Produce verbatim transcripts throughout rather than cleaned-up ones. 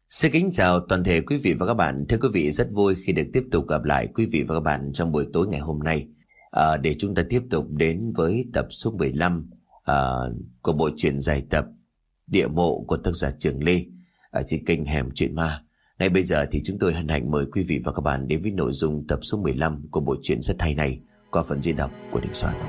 Xin kính chào toàn thể quý vị và các bạn. Thưa quý vị, rất vui khi được tiếp tục gặp lại quý vị và các bạn trong buổi tối ngày hôm nay, à, để chúng ta tiếp tục đến với tập số mười lăm à, của bộ truyện dài tập Địa Mộ của tác giả Trường Lê ở trên kênh Hẻm Chuyện Ma. Ngay bây giờ thì chúng tôi hân hạnh mời quý vị và các bạn đến với nội dung tập số mười lăm của bộ truyện rất hay này qua phần diễn đọc của Đình Soạn.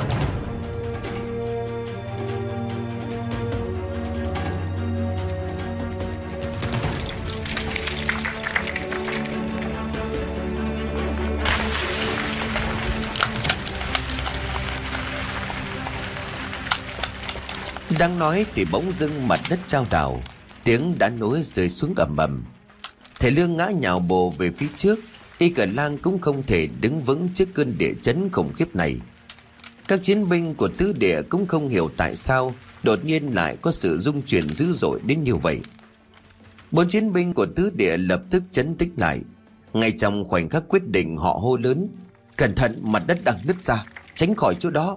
Đang nói thì bỗng dưng mặt đất chao đảo, tiếng đá núi rơi xuống ầm ầm. Thầy Lương ngã nhào bổ về phía trước, Y Cờ Lang cũng không thể đứng vững trước cơn địa chấn khủng khiếp này. Các chiến binh của tứ địa cũng không hiểu tại sao đột nhiên lại có sự rung chuyển dữ dội đến như vậy. Bốn chiến binh của tứ địa lập tức chấn tĩnh lại. Ngay trong khoảnh khắc quyết định, họ hô lớn: "Cẩn thận, mặt đất đang nứt ra, tránh khỏi chỗ đó."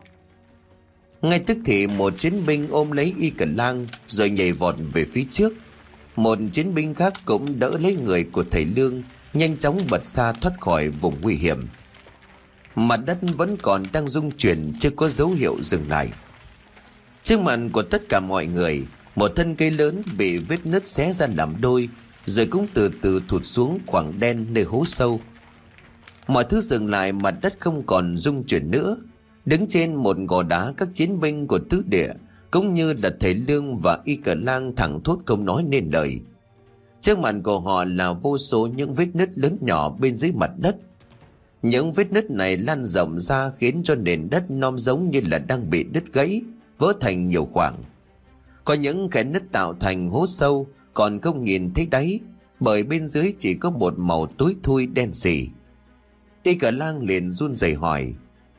Ngay tức thì một chiến binh ôm lấy Y Cờ Lang rồi nhảy vọt về phía trước. Một chiến binh khác cũng đỡ lấy người của thầy Lương, nhanh chóng bật xa thoát khỏi vùng nguy hiểm. Mặt đất vẫn còn đang rung chuyển, chưa có dấu hiệu dừng lại. Trước mặt của tất cả mọi người, một thân cây lớn bị vết nứt xé ra làm đôi, rồi cũng từ từ thụt xuống khoảng đen nơi hố sâu. Mọi thứ dừng lại, mặt đất không còn rung chuyển nữa. Đứng trên một gò đá, các chiến binh của tứ địa cũng như là thầy Lương và Y Cờ Lang thẳng thốt không nói nên lời. Trước mặt của họ là vô số những vết nứt lớn nhỏ bên dưới mặt đất. Những vết nứt này lan rộng ra khiến cho nền đất non giống như là đang bị đứt gãy, vỡ thành nhiều khoảng. Có những khe nứt tạo thành hố sâu còn không nhìn thấy đáy, bởi bên dưới chỉ có một màu tối thui đen sì. Y Cờ Lang liền run rẩy hỏi: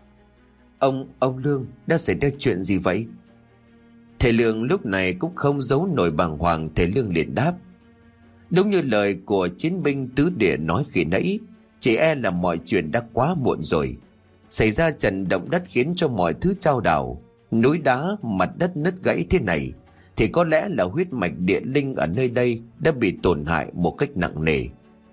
Ông, ông Lương, đã xảy ra chuyện gì vậy? Thầy Lương lúc này cũng không giấu nổi bàng hoàng. Thầy Lương liền đáp: Đúng như lời của chiến binh tứ địa nói khi nãy, chỉ e là mọi chuyện đã quá muộn rồi. Xảy ra trận động đất khiến cho mọi thứ chao đảo, núi đá, mặt đất nứt gãy thế này, thì có lẽ là huyết mạch địa linh ở nơi đây đã bị tổn hại một cách nặng nề.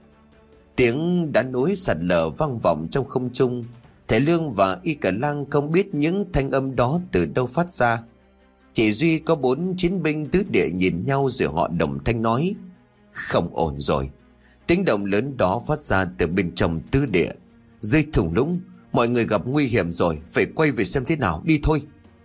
Tiếng đá núi sạt lở vang vọng trong không trung. Thầy Lương và Y Cờ Lang không biết những thanh âm đó từ đâu phát ra. Chỉ duy có bốn chiến binh tứ địa nhìn nhau rồi họ đồng thanh nói: Không ổn rồi. Tiếng động lớn đó phát ra từ bên trong tứ địa. Dưới thung lũng, mọi người gặp nguy hiểm rồi, phải quay về xem thế nào, đi thôi.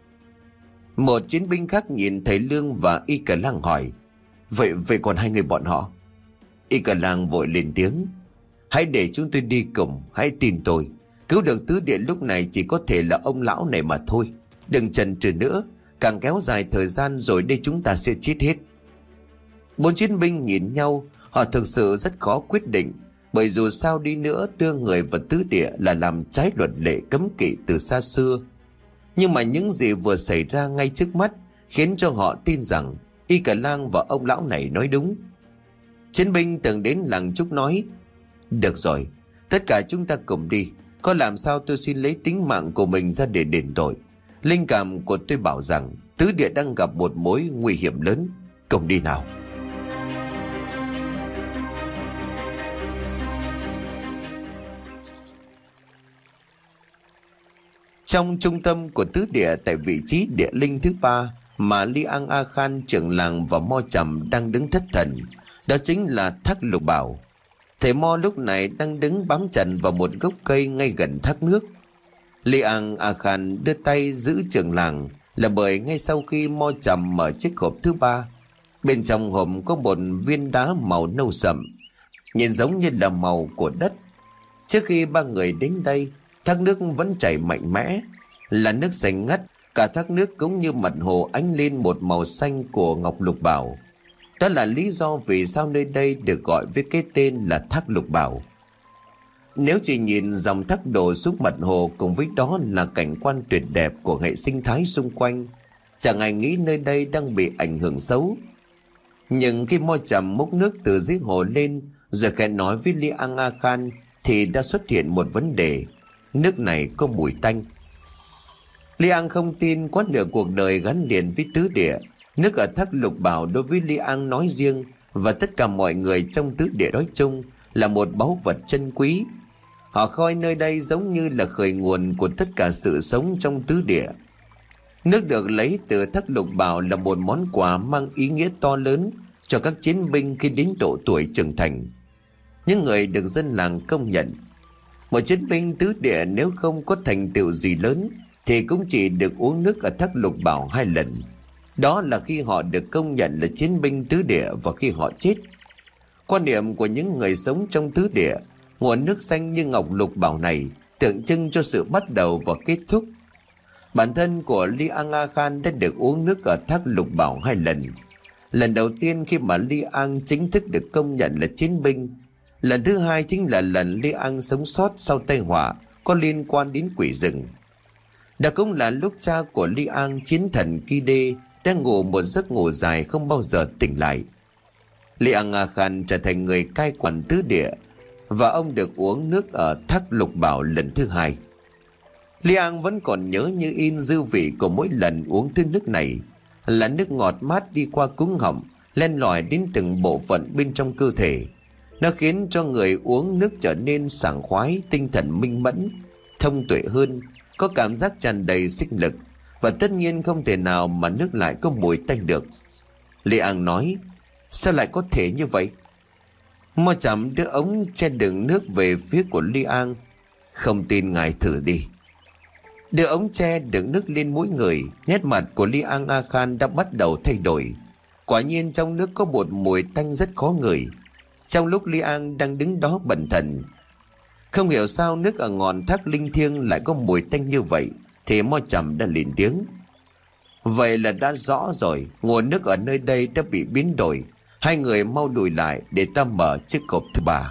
Một chiến binh khác nhìn thầy Lương và Y Cờ Lang hỏi: Vậy vậy còn hai người bọn họ? Y Cờ Lang vội lên tiếng: Hãy để chúng tôi đi cùng, hãy tin tôi. Cứu được tứ địa lúc này chỉ có thể là ông lão này mà thôi. Đừng chần chừ nữa, càng kéo dài thời gian rồi đây chúng ta sẽ chết hết. Bốn chiến binh nhìn nhau, họ thực sự rất khó quyết định, bởi dù sao đi nữa đưa người vào tứ địa là làm trái luật lệ cấm kỵ từ xa xưa. Nhưng mà những gì vừa xảy ra ngay trước mắt khiến cho họ tin rằng Y Cờ Lang và ông lão này nói đúng. Chiến binh từng đến làng Trúc nói: Được rồi, tất cả chúng ta cùng đi. Có làm sao tôi xin lấy tính mạng của mình ra để đền tội. Linh cảm của tôi bảo rằng tứ địa đang gặp một mối nguy hiểm lớn. Cùng đi nào. Trong trung tâm của tứ địa, tại vị trí địa linh thứ ba mà Li An A Khan, trưởng làng, và Mo Trầm đang đứng thất thần, đó chính là Thác Lục Bảo. Thầy Mo lúc này đang đứng bám chặt vào một gốc cây ngay gần thác nước. Li An A Khan đưa tay giữ trưởng làng là bởi ngay sau khi Mo Trầm mở chiếc hộp thứ ba, bên trong hộp có một viên đá màu nâu sậm, nhìn giống như là màu của đất. Trước khi ba người đến đây, thác nước vẫn chảy mạnh mẽ, là nước xanh ngắt. Cả thác nước cũng như mặt hồ ánh lên một màu xanh của ngọc lục bảo. Đó là lý do vì sao nơi đây được gọi với cái tên là Thác Lục Bảo. Nếu chỉ nhìn dòng thác đổ xuống mặt hồ cùng với đó là cảnh quan tuyệt đẹp của hệ sinh thái xung quanh, chẳng ai nghĩ nơi đây đang bị ảnh hưởng xấu. Nhưng khi Mo Trầm múc nước từ dưới hồ lên rồi khẽ nói với Li An A Khan thì đã xuất hiện một vấn đề: nước này có mùi tanh. Li An không tin, quá nửa cuộc đời gắn liền với tứ địa, nước ở Thác Lục Bảo đối với Li An nói riêng và tất cả mọi người trong tứ địa nói chung là một báu vật chân quý. Họ coi nơi đây giống như là khởi nguồn của tất cả sự sống trong tứ địa. Nước được lấy từ Thác Lục Bảo là một món quà mang ý nghĩa to lớn cho các chiến binh khi đến độ tuổi trưởng thành. Những người được dân làng công nhận. Một chiến binh tứ địa nếu không có thành tựu gì lớn thì cũng chỉ được uống nước ở Thác Lục Bảo hai lần. Đó là khi họ được công nhận là chiến binh tứ địa và khi họ chết. Quan niệm của những người sống trong tứ địa, nguồn nước xanh như ngọc lục bảo này tượng trưng cho sự bắt đầu và kết thúc. Bản thân của Li Ang A Khan đã được uống nước ở Thác Lục Bảo hai lần. Lần đầu tiên khi mà Li Ang chính thức được công nhận là chiến binh. Lần thứ hai chính là lần Li Ang sống sót sau tai họa có liên quan đến quỷ rừng. Đó cũng là lúc cha của Li Ang, chiến thần Ki Đê, đang ngủ một giấc ngủ dài không bao giờ tỉnh lại. Li Ang A Khan trở thành người cai quản tứ địa và ông được uống nước ở Thác Lục Bảo lần thứ hai. Li Ang vẫn còn nhớ như in dư vị của mỗi lần uống thứ nước này, là nước ngọt mát đi qua cuống họng, len lỏi đến từng bộ phận bên trong cơ thể. Nó khiến cho người uống nước trở nên sảng khoái, tinh thần minh mẫn, thông tuệ hơn, có cảm giác tràn đầy sinh lực, và tất nhiên không thể nào mà nước lại có mùi tanh được. Li Ang nói: sao lại có thể như vậy? Mo Chậm đưa ống che đựng nước về phía của Li Ang. Không tin ngài thử đi. Đưa ống tre đựng nước lên mũi người, nét mặt của Li Ang A Khan đã bắt đầu thay đổi. Quả nhiên trong nước có một mùi tanh rất khó ngửi. Trong lúc Li Ang đang đứng đó bần thần, không hiểu sao nước ở ngọn thác linh thiêng lại có mùi tanh như vậy, thì Mo Chậm đã lên tiếng: vậy là đã rõ rồi, nguồn nước ở nơi đây đã bị biến đổi. Hai người mau lùi lại để ta mở chiếc hộp thứ ba.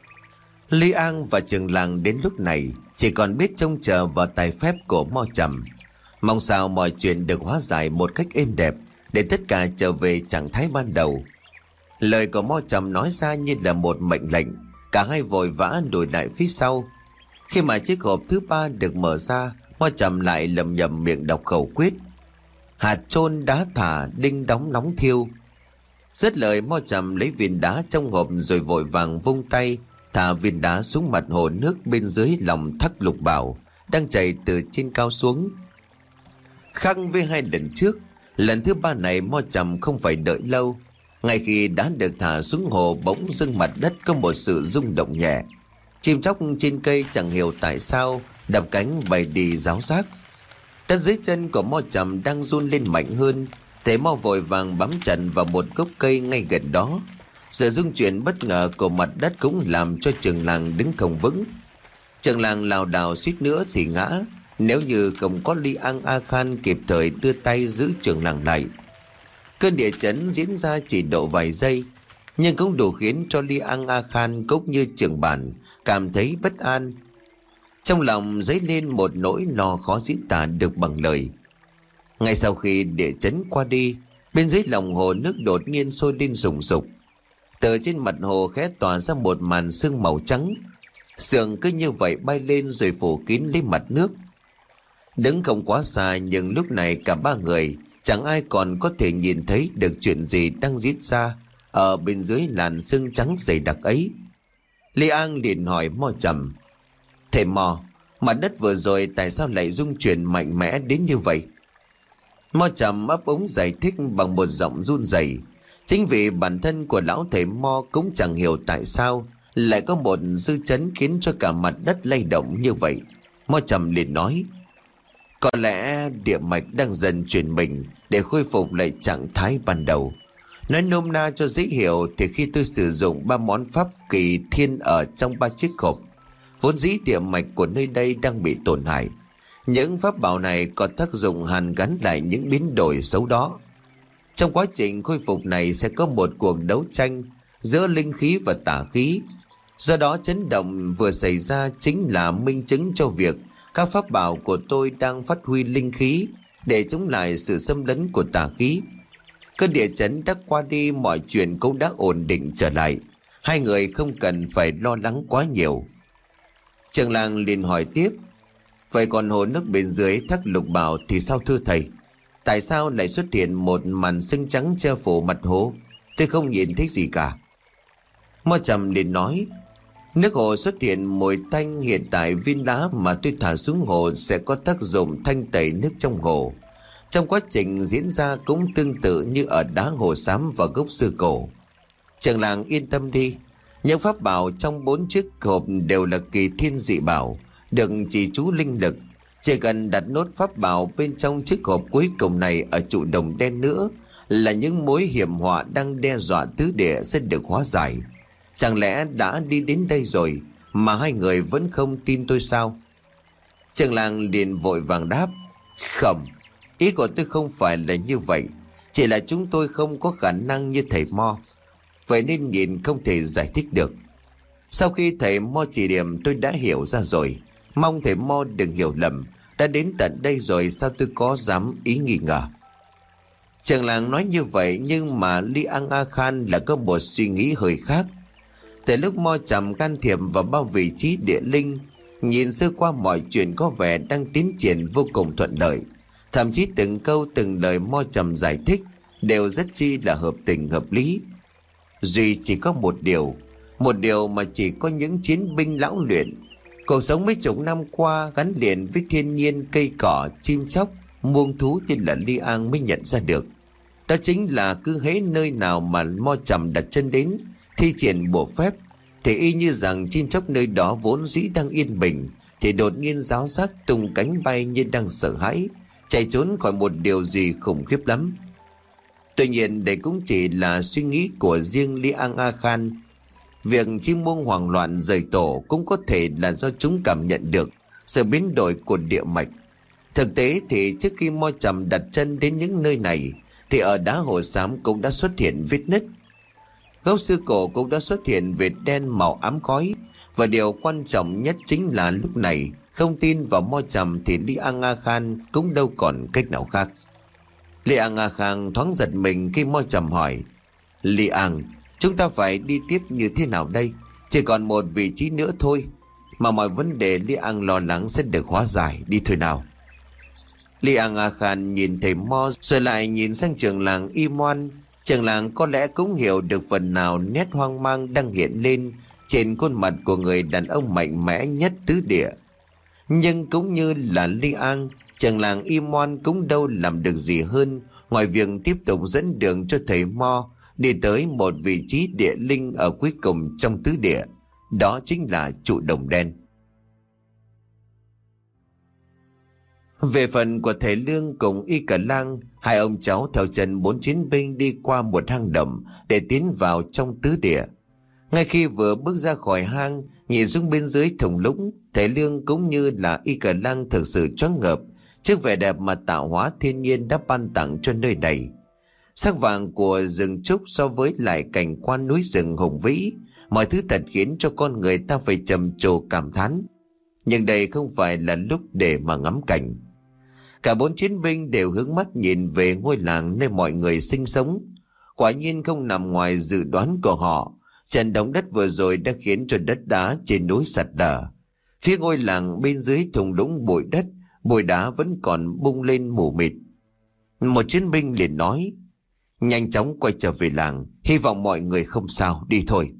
Li Ang và trường làng đến lúc này chỉ còn biết trông chờ vào tài phép của Mo Chậm, mong sao mọi chuyện được hóa giải một cách êm đẹp để tất cả trở về trạng thái ban đầu. Lời của Mo Chậm nói ra như là một mệnh lệnh. Cả hai vội vã lùi lại phía sau. Khi mà chiếc hộp thứ ba được mở ra, Mo Chậm lại lầm nhầm miệng đọc khẩu quyết: hạt chôn đá thả, đinh đóng nóng thiêu. Dứt lời, Mo Chậm lấy viên đá trong hộp rồi vội vàng vung tay thả viên đá xuống mặt hồ nước bên dưới lòng Thác Lục Bảo đang chảy từ trên cao xuống. Khác với hai lần trước, lần thứ ba này Mo Chậm không phải đợi lâu. Ngay khi đá được thả xuống hồ, bỗng dưng mặt đất có một sự rung động nhẹ. Chim chóc trên cây chẳng hiểu tại sao đập cánh bay đi ráo rác. Đất dưới chân của Mo Chậm đang run lên mạnh hơn. Thế Mo vội vàng bám chặt vào một gốc cây ngay gần đó. Sự rung chuyển bất ngờ của mặt đất cũng làm cho trường làng đứng không vững. Trường làng lảo đảo suýt nữa thì ngã, nếu như không có Li Ang A Khan kịp thời đưa tay giữ trường làng lại. Cơn địa chấn diễn ra chỉ độ vài giây, nhưng cũng đủ khiến cho Li Ang A Khan cũng như trường bản cảm thấy bất an. Trong lòng dấy lên một nỗi lo khó diễn tả được bằng lời. Ngay sau khi địa chấn qua đi, bên dưới lòng hồ nước đột nhiên sôi lên sùng sục. Từ trên mặt hồ khẽ tỏa ra một màn sương màu trắng. Sương cứ như vậy bay lên rồi phủ kín lấy mặt nước. Đứng không quá xa, nhưng lúc này cả ba người chẳng ai còn có thể nhìn thấy được chuyện gì đang diễn ra ở bên dưới làn sương trắng dày đặc ấy. Li Ang liền hỏi Mo Chậm: thầy Mo, mặt đất vừa rồi tại sao lại rung chuyển mạnh mẽ đến như vậy? Mo Chậm ấp úng giải thích bằng một giọng run rẩy. Chính vì bản thân của lão thầy Mo cũng chẳng hiểu tại sao lại có một dư chấn khiến cho cả mặt đất lay động như vậy. Mo Chậm liền nói: có lẽ địa mạch đang dần chuyển mình để khôi phục lại trạng thái ban đầu. Nói nôm na cho dễ hiểu thì khi tôi sử dụng ba món pháp kỳ thiên ở trong ba chiếc hộp, vốn dĩ địa mạch của nơi đây đang bị tổn hại. Những pháp bảo này có tác dụng hàn gắn lại những biến đổi xấu đó. Trong quá trình khôi phục này sẽ có một cuộc đấu tranh giữa linh khí và tà khí. Do đó chấn động vừa xảy ra chính là minh chứng cho việc các pháp bảo của tôi đang phát huy linh khí để chống lại sự xâm lấn của tà khí. Cơn địa chấn đã qua đi, mọi chuyện cũng đã ổn định trở lại. Hai người không cần phải lo lắng quá nhiều. Trường làng liền hỏi tiếp: vậy còn hồ nước bên dưới Thác Lục Bảo thì sao thưa thầy? Tại sao lại xuất hiện một màn sương trắng che phủ mặt hồ? Tôi không nhìn thấy gì cả. Mo Trầm liền nói, nước hồ xuất hiện mùi tanh, hiện tại viên đá mà tôi thả xuống hồ sẽ có tác dụng thanh tẩy nước trong hồ. Trong quá trình diễn ra cũng tương tự như ở đá hồ xám và gốc xưa cổ. Trưởng làng yên tâm đi, những pháp bảo trong bốn chiếc hộp đều là kỳ thiên dị bảo, được chỉ chú linh lực. Chỉ cần đặt nốt pháp bảo bên trong chiếc hộp cuối cùng này ở trụ đồng đen nữa là những mối hiểm họa đang đe dọa tứ địa sẽ được hóa giải. Chẳng lẽ đã đi đến đây rồi mà hai người vẫn không tin tôi sao? Trưởng làng liền vội vàng đáp, không, ý của tôi không phải là như vậy. Chỉ là chúng tôi không có khả năng như thầy Mo, vậy nên nhìn không thể giải thích được. Sau khi thầy Mo chỉ điểm tôi đã hiểu ra rồi. Mong thầy Mo đừng hiểu lầm, đã đến tận đây rồi sao tôi có dám ý nghi ngờ. Trưởng làng nói như vậy nhưng mà Li Ang A Khan là có một suy nghĩ hơi khác. Từ lúc Mo Trầm can thiệp vào bao vị trí địa linh, nhìn sơ qua mọi chuyện có vẻ đang tiến triển vô cùng thuận lợi. Thậm chí từng câu từng lời Mo Trầm giải thích đều rất chi là hợp tình hợp lý. Duy chỉ có một điều, một điều mà chỉ có những chiến binh lão luyện, cuộc sống mấy chục năm qua gắn liền với thiên nhiên, cây cỏ, chim chóc, muông thú như là Li Ang mới nhận ra được. Đó chính là cứ hễ nơi nào mà Mo Trầm đặt chân đến thi triển bộ phép thì y như rằng chim chóc nơi đó vốn dĩ đang yên bình thì đột nhiên ráo xác tung cánh bay như đang sợ hãi, chạy trốn khỏi một điều gì khủng khiếp lắm. Tuy nhiên đây cũng chỉ là suy nghĩ của riêng Li Ang A Khan. Việc chim muông hoảng loạn rời tổ cũng có thể là do chúng cảm nhận được sự biến đổi của địa mạch. Thực tế thì trước khi Mo Trầm đặt chân đến những nơi này thì ở đá hồ xám cũng đã xuất hiện vết nứt. Gốc xưa cổ cũng đã xuất hiện vệt đen màu ám khói. Và điều quan trọng nhất chính là lúc này không tin vào Mo Trầm thì Li Ang A Khan cũng đâu còn cách nào khác. Li Ang A Khan thoáng giật mình khi Mo Trầm hỏi, Li Ang, chúng ta phải đi tiếp như thế nào đây? Chỉ còn một vị trí nữa thôi mà mọi vấn đề Li Ang lo lắng sẽ được hóa giải, đi thôi nào. Li Ang A Khan nhìn thầy Mo rồi lại nhìn sang trưởng làng Y Moan. Trưởng làng có lẽ cũng hiểu được phần nào nét hoang mang đang hiện lên trên khuôn mặt của người đàn ông mạnh mẽ nhất tứ địa. Nhưng cũng như là Li Ang, trưởng làng Y Moan cũng đâu làm được gì hơn ngoài việc tiếp tục dẫn đường cho thầy Mo đi tới một vị trí địa linh ở cuối cùng trong tứ địa. Đó chính là trụ đồng đen. Về phần của thầy Lương cùng Y Cả Lang, hai ông cháu theo chân bốn chiến binh đi qua một hang động để tiến vào trong tứ địa. Ngay khi vừa bước ra khỏi hang, nhìn xuống bên dưới thung lũng, thầy Lương cũng như là Y Cả Lang thực sự choáng ngợp trước vẻ đẹp mà tạo hóa thiên nhiên đã ban tặng cho nơi này. Sắc vàng của rừng trúc so với lại cảnh quan núi rừng hùng vĩ, mọi thứ thật khiến cho con người ta phải trầm trồ cảm thán. Nhưng đây không phải là lúc để mà ngắm cảnh. Cả bốn chiến binh đều hướng mắt nhìn về ngôi làng nơi mọi người sinh sống. Quả nhiên không nằm ngoài dự đoán của họ. Trận động đất vừa rồi đã khiến cho đất đá trên núi sạt lở. Phía ngôi làng bên dưới thung lũng bụi đất, bụi đá vẫn còn bung lên mù mịt. Một chiến binh liền nói, nhanh chóng quay trở về làng, hy vọng mọi người không sao, đi thôi.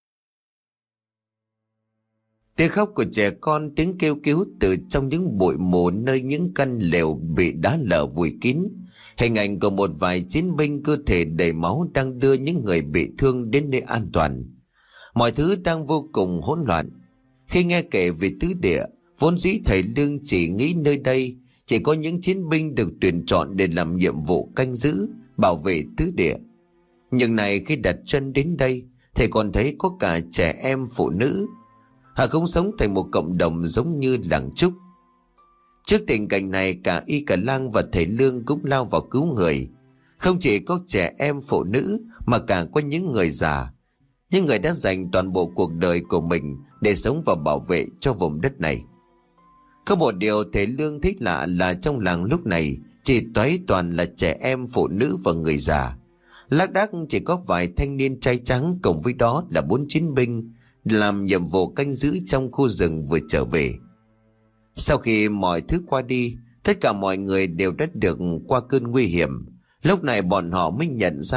Tiếng khóc của trẻ con, tiếng kêu cứu từ trong những bụi mù nơi những căn lều bị đá lở vùi kín. Hình ảnh của một vài chiến binh cơ thể đầy máu đang đưa những người bị thương đến nơi an toàn. Mọi thứ đang vô cùng hỗn loạn. Khi nghe kể về tứ địa, vốn dĩ thầy Lương chỉ nghĩ nơi đây chỉ có những chiến binh được tuyển chọn để làm nhiệm vụ canh giữ, bảo vệ tứ địa. Nhưng này khi đặt chân đến đây, thầy còn thấy có cả trẻ em, phụ nữ. Họ cũng sống thành một cộng đồng giống như làng trúc. Trước tình cảnh này, cả Y Cả Lang và thầy Lương cũng lao vào cứu người. Không chỉ có trẻ em, phụ nữ mà cả có những người già, những người đã dành toàn bộ cuộc đời của mình để sống và bảo vệ cho vùng đất này. Có một điều thầy Lương thích lạ là trong làng lúc này chỉ toái toàn là trẻ em, phụ nữ và người già. Lác đác chỉ có vài thanh niên trai trắng, cùng với đó là bốn chiến binh làm nhiệm vụ canh giữ trong khu rừng vừa trở về. Sau khi mọi thứ qua đi, tất cả mọi người đều đã được qua cơn nguy hiểm. Lúc này bọn họ mới nhận ra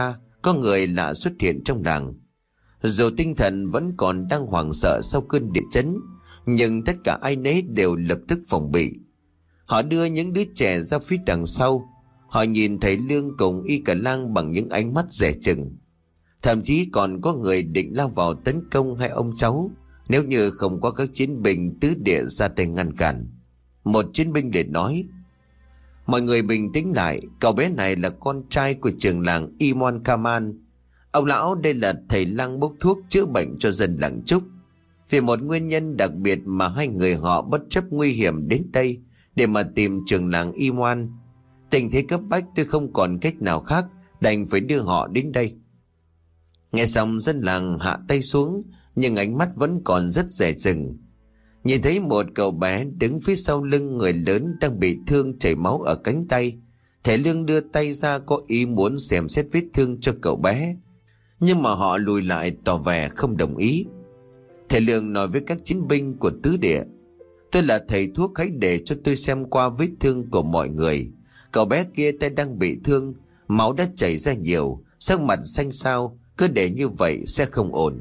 có người lạ xuất hiện trong làng. Dù tinh thần vẫn còn đang hoảng sợ sau cơn địa chấn, nhưng tất cả ai nấy đều lập tức phòng bị. Họ đưa những đứa trẻ ra phía đằng sau. Họ nhìn thấy Lương cùng Y Cả Lang bằng những ánh mắt dè chừng. Thậm chí còn có người định lao vào tấn công hai ông cháu nếu như không có các chiến binh tứ địa ra tay ngăn cản. Một chiến binh liền nói: mọi người bình tĩnh lại, cậu bé này là con trai của trưởng làng Imon Kaman. Ông lão đây là thầy lang bốc thuốc chữa bệnh cho dân làng Trúc. Vì một nguyên nhân đặc biệt mà hai người họ bất chấp nguy hiểm đến đây để mà tìm trưởng làng Imon. Tình thế cấp bách, tôi không còn cách nào khác, đành phải đưa họ đến đây. Nghe xong dân làng hạ tay xuống, nhưng ánh mắt vẫn còn rất dè chừng. Nhìn thấy một cậu bé đứng phía sau lưng người lớn đang bị thương chảy máu ở cánh tay, thầy Lương đưa tay ra có ý muốn xem xét vết thương cho cậu bé, nhưng mà họ lùi lại tỏ vẻ không đồng ý. Thầy Lương nói với các chiến binh của tứ địa: tôi là thầy thuốc, hãy để cho tôi xem qua vết thương của mọi người. Cậu bé kia tay đang bị thương, máu đã chảy ra nhiều, sắc mặt xanh xao, cứ để như vậy sẽ không ổn.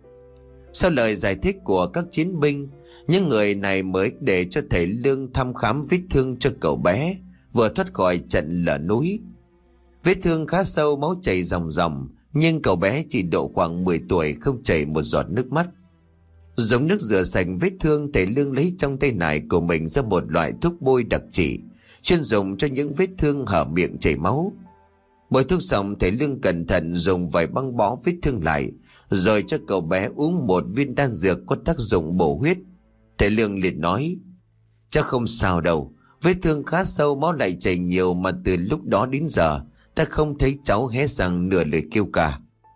Sau lời giải thích của các chiến binh, những người này mới để cho thầy Lương thăm khám vết thương cho cậu bé vừa thoát khỏi trận lở núi. Vết thương khá sâu, máu chảy ròng ròng, nhưng cậu bé chỉ độ khoảng mười tuổi, không chảy một giọt nước mắt. Dùng nước rửa sạch vết thương, thầy Lương lấy trong tay nải của mình ra một loại thuốc bôi đặc trị, chuyên dùng cho những vết thương hở miệng chảy máu. Bôi thuốc xong, thầy Lương cẩn thận dùng vài băng bó vết thương lại, rồi cho cậu bé uống một viên đan dược có tác dụng bổ huyết. Thầy Lương liền nói: chắc không sao đâu, vết thương khá sâu, máu lại chảy nhiều, mà từ lúc đó đến giờ ta không thấy cháu hé răng nửa lời kêu cả.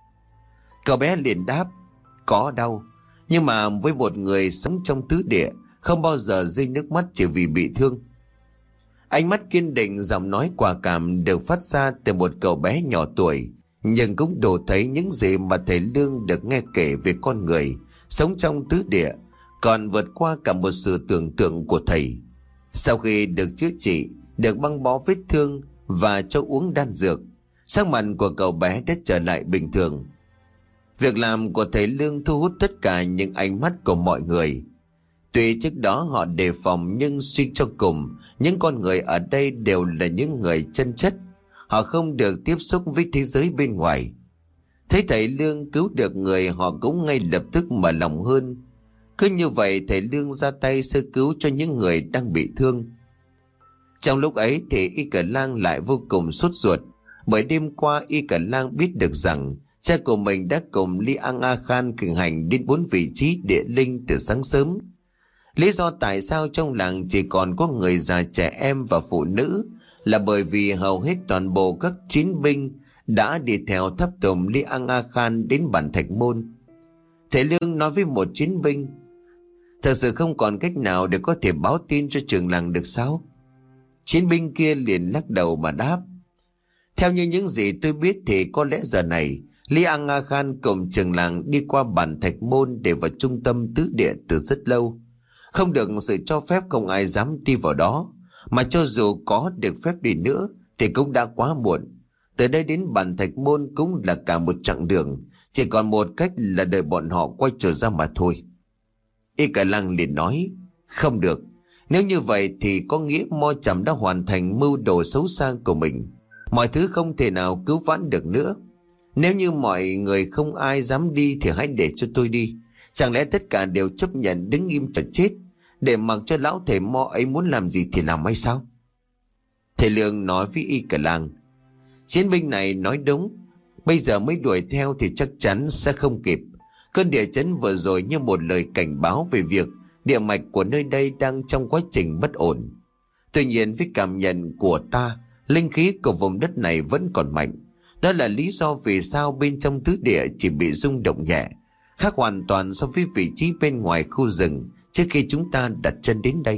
Cậu bé liền đáp: có đau, nhưng mà với một người sống trong tứ địa, không bao giờ rơi nước mắt chỉ vì bị thương. Ánh mắt kiên định, giọng nói quả cảm được phát ra từ một cậu bé nhỏ tuổi, nhưng cũng đủ thấy những gì mà thầy Lương được nghe kể về con người sống trong tứ địa còn vượt qua cả một sự tưởng tượng của thầy. Sau khi được chữa trị, được băng bó vết thương và cho uống đan dược, sắc mặt của cậu bé đã trở lại bình thường. Việc làm của thầy Lương thu hút tất cả những ánh mắt của mọi người. Tuy trước đó họ đề phòng, nhưng suy cho cùng, những con người ở đây đều là những người chân chất. Họ không được tiếp xúc với thế giới bên ngoài. Thấy thầy Lương cứu được người, họ cũng ngay lập tức mở lòng hơn. Cứ như vậy, thầy Lương ra tay sơ cứu cho những người đang bị thương. Trong lúc ấy thì Y Cả Lang lại vô cùng sốt ruột, bởi đêm qua Y Cả Lang biết được rằng cha của mình đã cùng Li Ang A Khan cử hành đến bốn vị trí địa linh từ sáng sớm. Lý do tại sao trong làng chỉ còn có người già, trẻ em và phụ nữ là bởi vì hầu hết toàn bộ các chiến binh đã đi theo tháp tùng Li Ang A Khan đến bản Thạch Môn. Thầy Lương nói với một chiến binh: thật sự không còn cách nào để có thể báo tin cho trưởng làng được sao? Chiến binh kia liền lắc đầu mà đáp: theo như những gì tôi biết thì có lẽ giờ này Li Ang A Khan cùng trưởng làng đi qua bản Thạch Môn để vào trung tâm tứ địa từ rất lâu. Không được sự cho phép, không ai dám đi vào đó, mà cho dù có được phép đi nữa thì cũng đã quá muộn. Từ đây đến bản Thạch Môn cũng là cả một chặng đường, chỉ còn một cách là đợi bọn họ quay trở ra mà thôi. Y Cả Lang liền nói: không được, nếu như vậy thì có nghĩa Mo Trầm đã hoàn thành mưu đồ xấu xa của mình. Mọi thứ không thể nào cứu vãn được nữa. Nếu như mọi người không ai dám đi thì hãy để cho tôi đi. Chẳng lẽ tất cả đều chấp nhận đứng im chờ chết, để mặc cho lão thầy Mo ấy muốn làm gì thì làm hay sao? Thầy Lương nói với Y Cả Lang: chiến binh này nói đúng, bây giờ mới đuổi theo thì chắc chắn sẽ không kịp. Cơn địa chấn vừa rồi như một lời cảnh báo về việc địa mạch của nơi đây đang trong quá trình bất ổn. Tuy nhiên với cảm nhận của ta, linh khí của vùng đất này vẫn còn mạnh. Đó là lý do vì sao bên trong tứ địa chỉ bị rung động nhẹ, khác hoàn toàn so với vị trí bên ngoài khu rừng trước khi chúng ta đặt chân đến đây.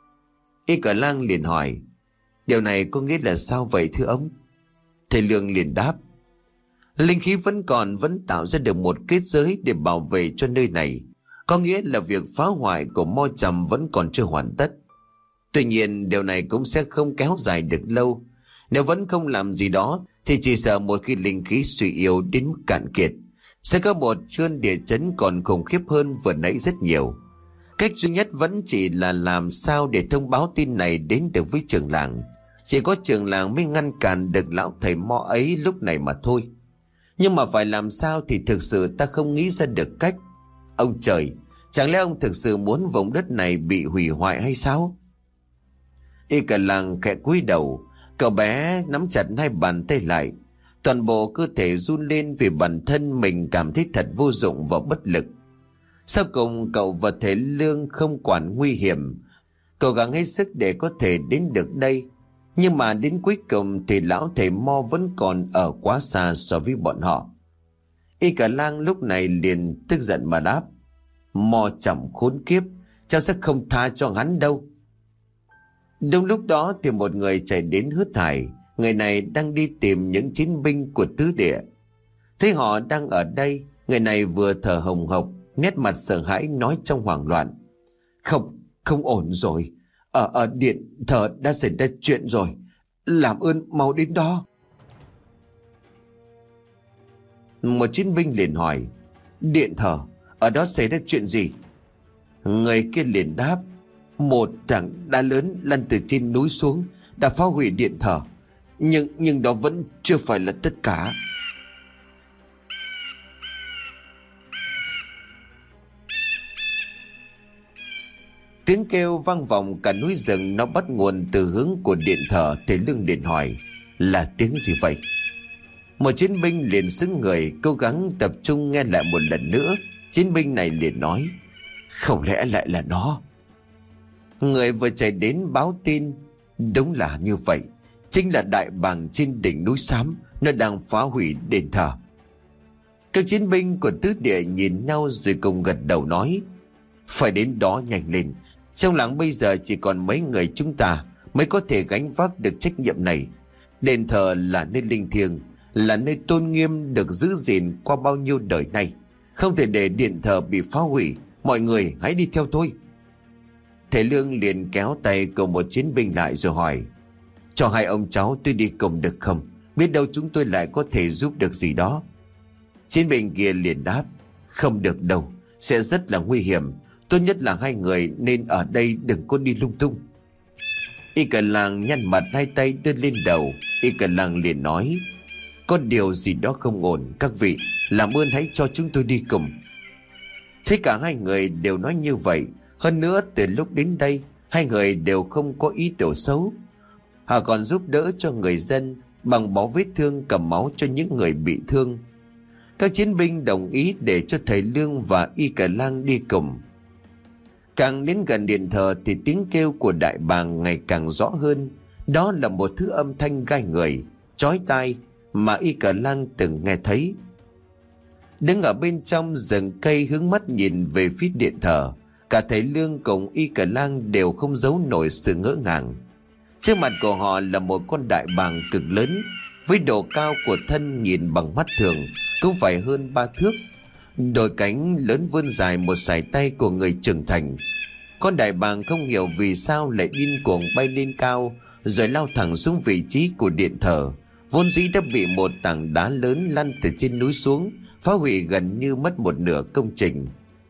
Y Cả Lang liền hỏi: điều này có nghĩa là sao vậy thưa ông? Thầy Lương liền đáp: linh khí vẫn còn, vẫn tạo ra được một kết giới để bảo vệ cho nơi này. Có nghĩa là việc phá hoại của Mo Trầm vẫn còn chưa hoàn tất. Tuy nhiên điều này cũng sẽ không kéo dài được lâu. Nếu vẫn không làm gì đó thì chỉ sợ một khi linh khí suy yếu đến mức cạn kiệt, sẽ có một cơn địa chấn còn khủng khiếp hơn vừa nãy rất nhiều. Cách duy nhất vẫn chỉ là làm sao để thông báo tin này đến được với trưởng làng. Chỉ có trưởng làng mới ngăn cản được lão thầy mo ấy lúc này mà thôi. Nhưng mà phải làm sao thì thực sự ta không nghĩ ra được cách. Ông trời, chẳng lẽ ông thực sự muốn vùng đất này bị hủy hoại hay sao? Y cả làng khẽ cúi đầu. Cậu bé nắm chặt hai bàn tay lại. Toàn bộ cơ thể run lên vì bản thân mình cảm thấy thật vô dụng và bất lực. Sau cùng cậu và Thế Lương không quản nguy hiểm, cố gắng hết sức để có thể đến được đây. Nhưng mà đến cuối cùng thì lão thầy mo vẫn còn ở quá xa so với bọn họ. Y cả lang lúc này liền tức giận mà đáp: Mo chậm khốn kiếp, cháu sẽ không tha cho hắn đâu. Đúng lúc đó thì một người chạy đến hớt hải. Người này đang đi tìm những chiến binh của tứ địa. Thấy họ đang ở đây, người này vừa thở hồng hộc, nét mặt sợ hãi nói trong hoảng loạn: Không, không ổn rồi. Ở, ở điện thờ đã xảy ra chuyện rồi. Làm ơn mau đến đó. Một chiến binh liền hỏi: Điện thờ, ở đó xảy ra chuyện gì? Người kia liền đáp: Một tảng đá lớn lăn từ trên núi xuống đã phá hủy điện thờ. Nhưng nhưng đó vẫn chưa phải là tất cả. Tiếng kêu vang vọng cả núi rừng, nó bắt nguồn từ hướng của điện thờ. Thầy Lương liền hỏi: Là tiếng gì vậy? Một chiến binh liền xứng người, cố gắng tập trung nghe lại một lần nữa. Chiến binh này liền nói: Không lẽ lại là nó? Người vừa chạy đến báo tin: Đúng là như vậy, chính là đại bàng trên đỉnh núi Xám, nó đang phá hủy đền thờ. Các chiến binh của tứ địa nhìn nhau rồi cùng gật đầu nói: Phải đến đó nhanh lên. Trong làng bây giờ chỉ còn mấy người chúng ta mới có thể gánh vác được trách nhiệm này. Đền thờ là nơi linh thiêng, là nơi tôn nghiêm được giữ gìn qua bao nhiêu đời nay, không thể để điện thờ bị phá hủy. Mọi người hãy đi theo tôi. Thầy Lương liền kéo tay của một chiến binh lại rồi hỏi: Cho hai ông cháu tôi đi cùng được không? Biết đâu chúng tôi lại có thể giúp được gì đó. Chiến binh kia liền đáp: Không được đâu, sẽ rất là nguy hiểm. Tốt nhất là hai người nên ở đây, đừng có đi lung tung. Y cả làng nhăn mặt, hai tay đưa lên đầu. Y cả làng liền nói: Có điều gì đó không ổn, các vị làm ơn hãy cho chúng tôi đi cùng. Thế cả hai người đều nói như vậy. Hơn nữa từ lúc đến đây, hai người đều không có ý đồ xấu. Họ còn giúp đỡ cho người dân, bằng bó vết thương, cầm máu cho những người bị thương. Các chiến binh đồng ý để cho thầy Lương và Y cả lang đi cùng. Càng đến gần điện thờ thì tiếng kêu của đại bàng ngày càng rõ hơn. Đó là một thứ âm thanh gai người, chói tai mà Y cả lang từng nghe thấy. Đứng ở bên trong rừng cây hướng mắt nhìn về phía điện thờ, cả thầy Lương cùng Y cả lang đều không giấu nổi sự ngỡ ngàng. Trước mặt của họ là một con đại bàng cực lớn, với độ cao của thân nhìn bằng mắt thường cũng phải hơn ba thước. Đôi cánh lớn vươn dài một sải tay của người trưởng thành. Con đại bàng không hiểu vì sao lại điên cuồng bay lên cao, rồi lao thẳng xuống vị trí của điện thờ, vốn dĩ đã bị một tảng đá lớn lăn từ trên núi xuống, phá hủy gần như mất một nửa công trình.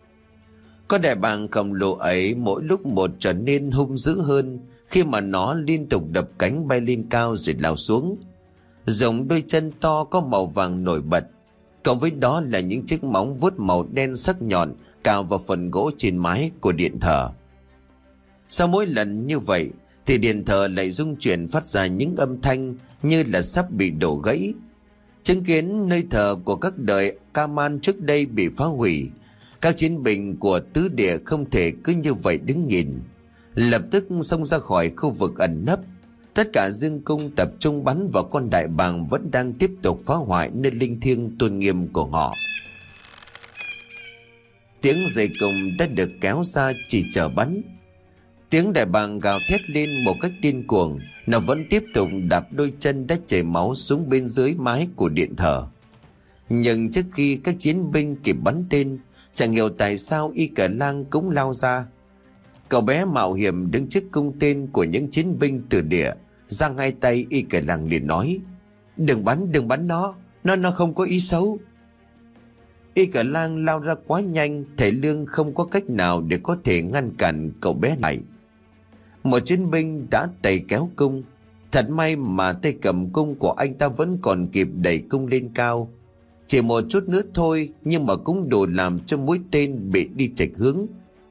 Con đại bàng khổng lồ ấy mỗi lúc một trở nên hung dữ hơn, khi mà nó liên tục đập cánh bay lên cao rồi lao xuống. Giống đôi chân to có màu vàng nổi bật, cộng với đó là những chiếc móng vuốt màu đen sắc nhọn cào vào phần gỗ trên mái của điện thờ. Sau mỗi lần như vậy thì điện thờ lại rung chuyển, phát ra những âm thanh như là sắp bị đổ gãy. Chứng kiến nơi thờ của các đời Ca-man trước đây bị phá hủy, các chiến binh của tứ địa không thể cứ như vậy đứng nhìn, lập tức xông ra khỏi khu vực ẩn nấp. Tất cả dương cung tập trung bắn vào con đại bàng vẫn đang tiếp tục phá hoại nơi linh thiêng tôn nghiêm của họ. Tiếng dây cung đã được kéo ra chỉ chờ bắn. Tiếng đại bàng gào thét lên một cách điên cuồng. Nó vẫn tiếp tục đạp đôi chân đã chảy máu xuống bên dưới mái của điện thờ. Nhưng trước khi các chiến binh kịp bắn tên, chẳng hiểu tại sao Y cả lang cũng lao ra. Cậu bé mạo hiểm đứng trước cung tên của những chiến binh từ địa, giang hai tay. Y cả lang liền nói: Đừng bắn, đừng bắn nó, nó nó không có ý xấu. Y Cả Lang lao ra quá nhanh, thầy Lương không có cách nào để có thể ngăn cản cậu bé lại. Một chiến binh đã tay kéo cung. Thật may mà tay cầm cung của anh ta vẫn còn kịp đẩy cung lên cao. Chỉ một chút nữa thôi, nhưng mà cũng đủ làm cho mũi tên bị đi chệch hướng.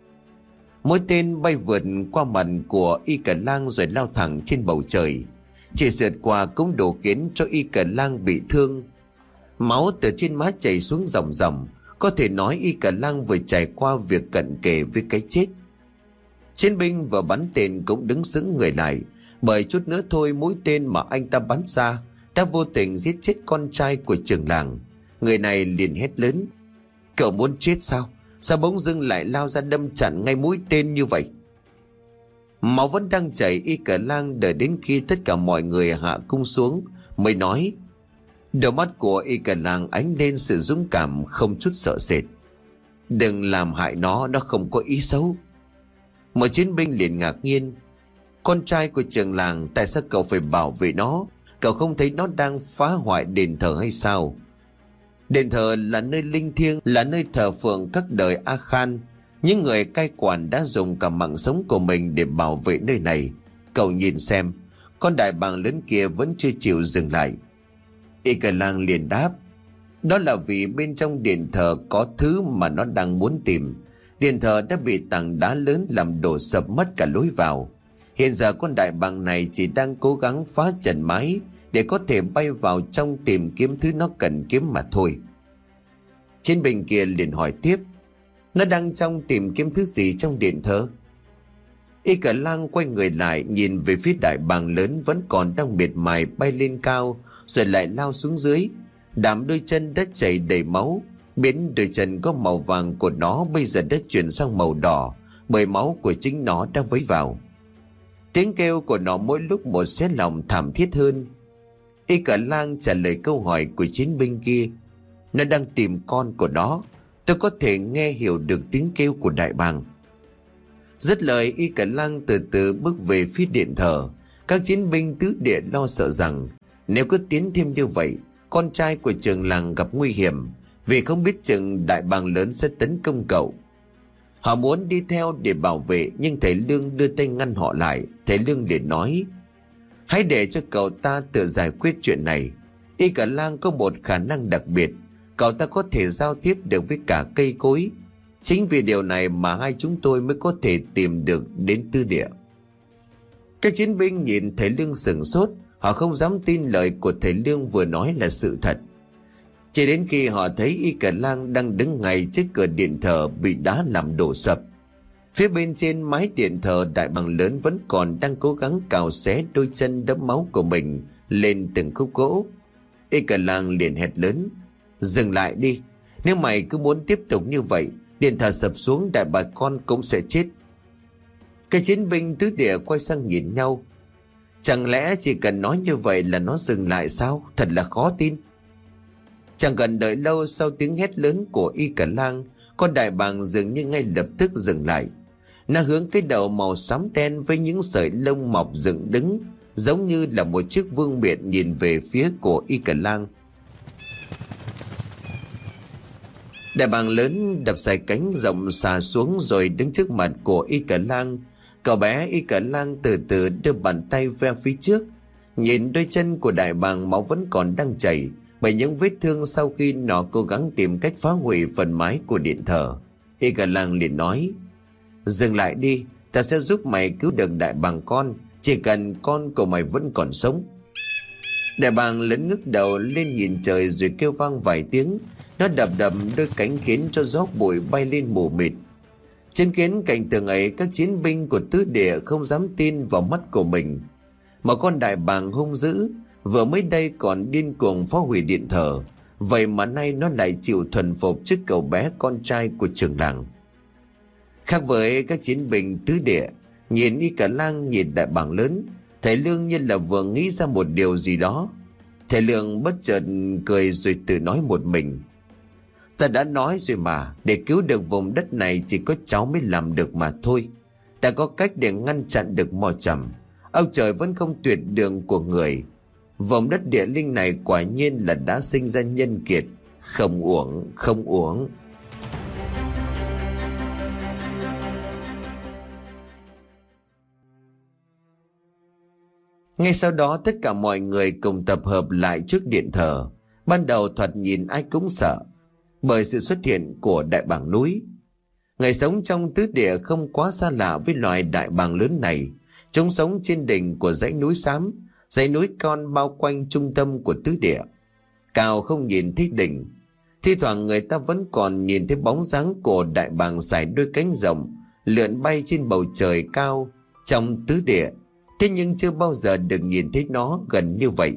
Mũi tên bay vượt qua mặt của Y Cả Lang rồi lao thẳng trên bầu trời. Chỉ sượt qua cũng đủ khiến cho Y Cả Lang bị thương. Máu từ trên má chảy xuống ròng ròng. Có thể nói Y Cả Lang vừa trải qua việc cận kề với cái chết. Chiến binh vừa bắn tên cũng đứng sững người lại, bởi chút nữa thôi mũi tên mà anh ta bắn ra đã vô tình giết chết con trai của trưởng làng. Người này liền hét lớn: Cậu muốn chết sao? Sao bỗng dưng lại lao ra đâm chặn ngay mũi tên như vậy? Máu vẫn đang chảy. Y Cả Lang đợi đến khi tất cả mọi người hạ cung xuống mới nói. Đôi mắt của Y Cả Lang ánh lên sự dũng cảm không chút sợ sệt. Đừng làm hại nó, nó không có ý xấu. Một chiến binh liền ngạc nhiên: Con trai của trưởng làng, tại sao cậu phải bảo vệ nó? Cậu không thấy nó đang phá hoại đền thờ hay sao? Đền thờ là nơi linh thiêng, là nơi thờ phượng các đời A Khan. Những người cai quản đã dùng cả mạng sống của mình để bảo vệ nơi này. Cậu nhìn xem, con đại bàng lớn kia vẫn chưa chịu dừng lại. Y Cả Lang liền đáp: Đó là vì bên trong đền thờ có thứ mà nó đang muốn tìm. Đền thờ đã bị tảng đá lớn làm đổ sập mất cả lối vào. Hiện giờ con đại bàng này chỉ đang cố gắng phá trần mái để có thể bay vào trong tìm kiếm thứ nó cần kiếm mà thôi. Chiến binh kia liền hỏi tiếp: Nó đang trong tìm kiếm thứ gì trong điện thờ? Y Cả Lang quay người lại nhìn về phía đại bàng lớn vẫn còn đang miệt mài bay lên cao rồi lại lao xuống dưới. Đám đôi chân đã chảy đầy máu, biến đôi chân có màu vàng của nó bây giờ đã chuyển sang màu đỏ bởi máu của chính nó đã vấy vào. Tiếng kêu của nó mỗi lúc một xé lòng thảm thiết hơn. Y Cả Lang trả lời câu hỏi của chiến binh kia: Nó đang tìm con của nó. Tôi có thể nghe hiểu được tiếng kêu của đại bàng. Dứt lời, Y Cả Lang từ từ bước về phía điện thờ. Các chiến binh tứ địa lo sợ rằng nếu cứ tiến thêm như vậy, con trai của trưởng làng gặp nguy hiểm, vì không biết chừng đại bàng lớn sẽ tấn công cậu. Họ muốn đi theo để bảo vệ, nhưng thầy Lương đưa tay ngăn họ lại. Thầy Lương liền nói: Hãy để cho cậu ta tự giải quyết chuyện này. Y Cả Lang có một khả năng đặc biệt, cậu ta có thể giao tiếp được với cả cây cối. Chính vì điều này mà hai chúng tôi mới có thể tìm được đến tư địa. Các chiến binh nhìn thầy Lương sửng sốt. Họ không dám tin lời của thầy Lương vừa nói là sự thật. Chỉ đến khi họ thấy Y Cả Lang đang đứng ngay trước cửa điện thờ bị đá làm đổ sập. Phía bên trên mái điện thờ, đại bàng lớn vẫn còn đang cố gắng cào xé đôi chân đẫm máu của mình lên từng khúc gỗ. Y Cả Lang liền hét lớn: Dừng lại đi. Nếu mày cứ muốn tiếp tục như vậy, điện thờ sập xuống đại bà con cũng sẽ chết. Các chiến binh tứ địa quay sang nhìn nhau. Chẳng lẽ chỉ cần nói như vậy là nó dừng lại sao? Thật là khó tin. Chẳng cần đợi lâu, sau tiếng hét lớn của Y Cả Lang, con đại bàng dường như ngay lập tức dừng lại. Nó hướng cái đầu màu xám đen với những sợi lông mọc dựng đứng, giống như là một chiếc vương miện nhìn về phía của Y Cả Lang. Đại bàng lớn đập dài cánh rộng xà xuống rồi đứng trước mặt của Y Cả Lang. Cậu bé Y Cả Lang từ từ đưa bàn tay ve phía trước. Nhìn đôi chân của đại bàng, máu vẫn còn đang chảy bởi những vết thương sau khi nó cố gắng tìm cách phá hủy phần mái của điện thờ. Y Cả Lang liền nói: Dừng lại đi, ta sẽ giúp mày cứu được đại bàng con, chỉ cần con của mày vẫn còn sống. Đại bàng lớn ngước đầu lên nhìn trời rồi kêu vang vài tiếng. Nó đập đập đôi cánh khiến cho gió bụi bay lên mù mịt. Chứng kiến cảnh tượng ấy, các chiến binh của tứ địa không dám tin vào mắt của mình. Một con đại bàng hung dữ, vừa mới đây còn điên cuồng phá hủy điện thờ, vậy mà nay nó lại chịu thuần phục trước cậu bé con trai của trưởng làng. Khác với các chiến binh tứ địa, nhìn Y Cả Lang nhìn đại bàng lớn, thầy Lương như là vừa nghĩ ra một điều gì đó. Thầy Lương bất chợt cười rồi tự nói một mình: Ta đã nói rồi mà, để cứu được vùng đất này chỉ có cháu mới làm được mà thôi. Đã có cách để ngăn chặn được mò trầm. Ông trời vẫn không tuyệt đường của người. Vùng đất địa linh này quả nhiên là đã sinh ra nhân kiệt. Không uổng, không uổng. Ngay sau đó tất cả mọi người cùng tập hợp lại trước điện thờ. Ban đầu thoạt nhìn ai cũng sợ bởi sự xuất hiện của đại bàng núi. Người sống trong tứ địa không quá xa lạ với loài đại bàng lớn này. Chúng sống trên đỉnh của dãy núi xám, dãy núi con bao quanh trung tâm của tứ địa. Cao không nhìn thấy đỉnh. Thi thoảng người ta vẫn còn nhìn thấy bóng dáng của đại bàng xải đôi cánh rộng lượn bay trên bầu trời cao trong tứ địa. Thế nhưng chưa bao giờ được nhìn thấy nó gần như vậy.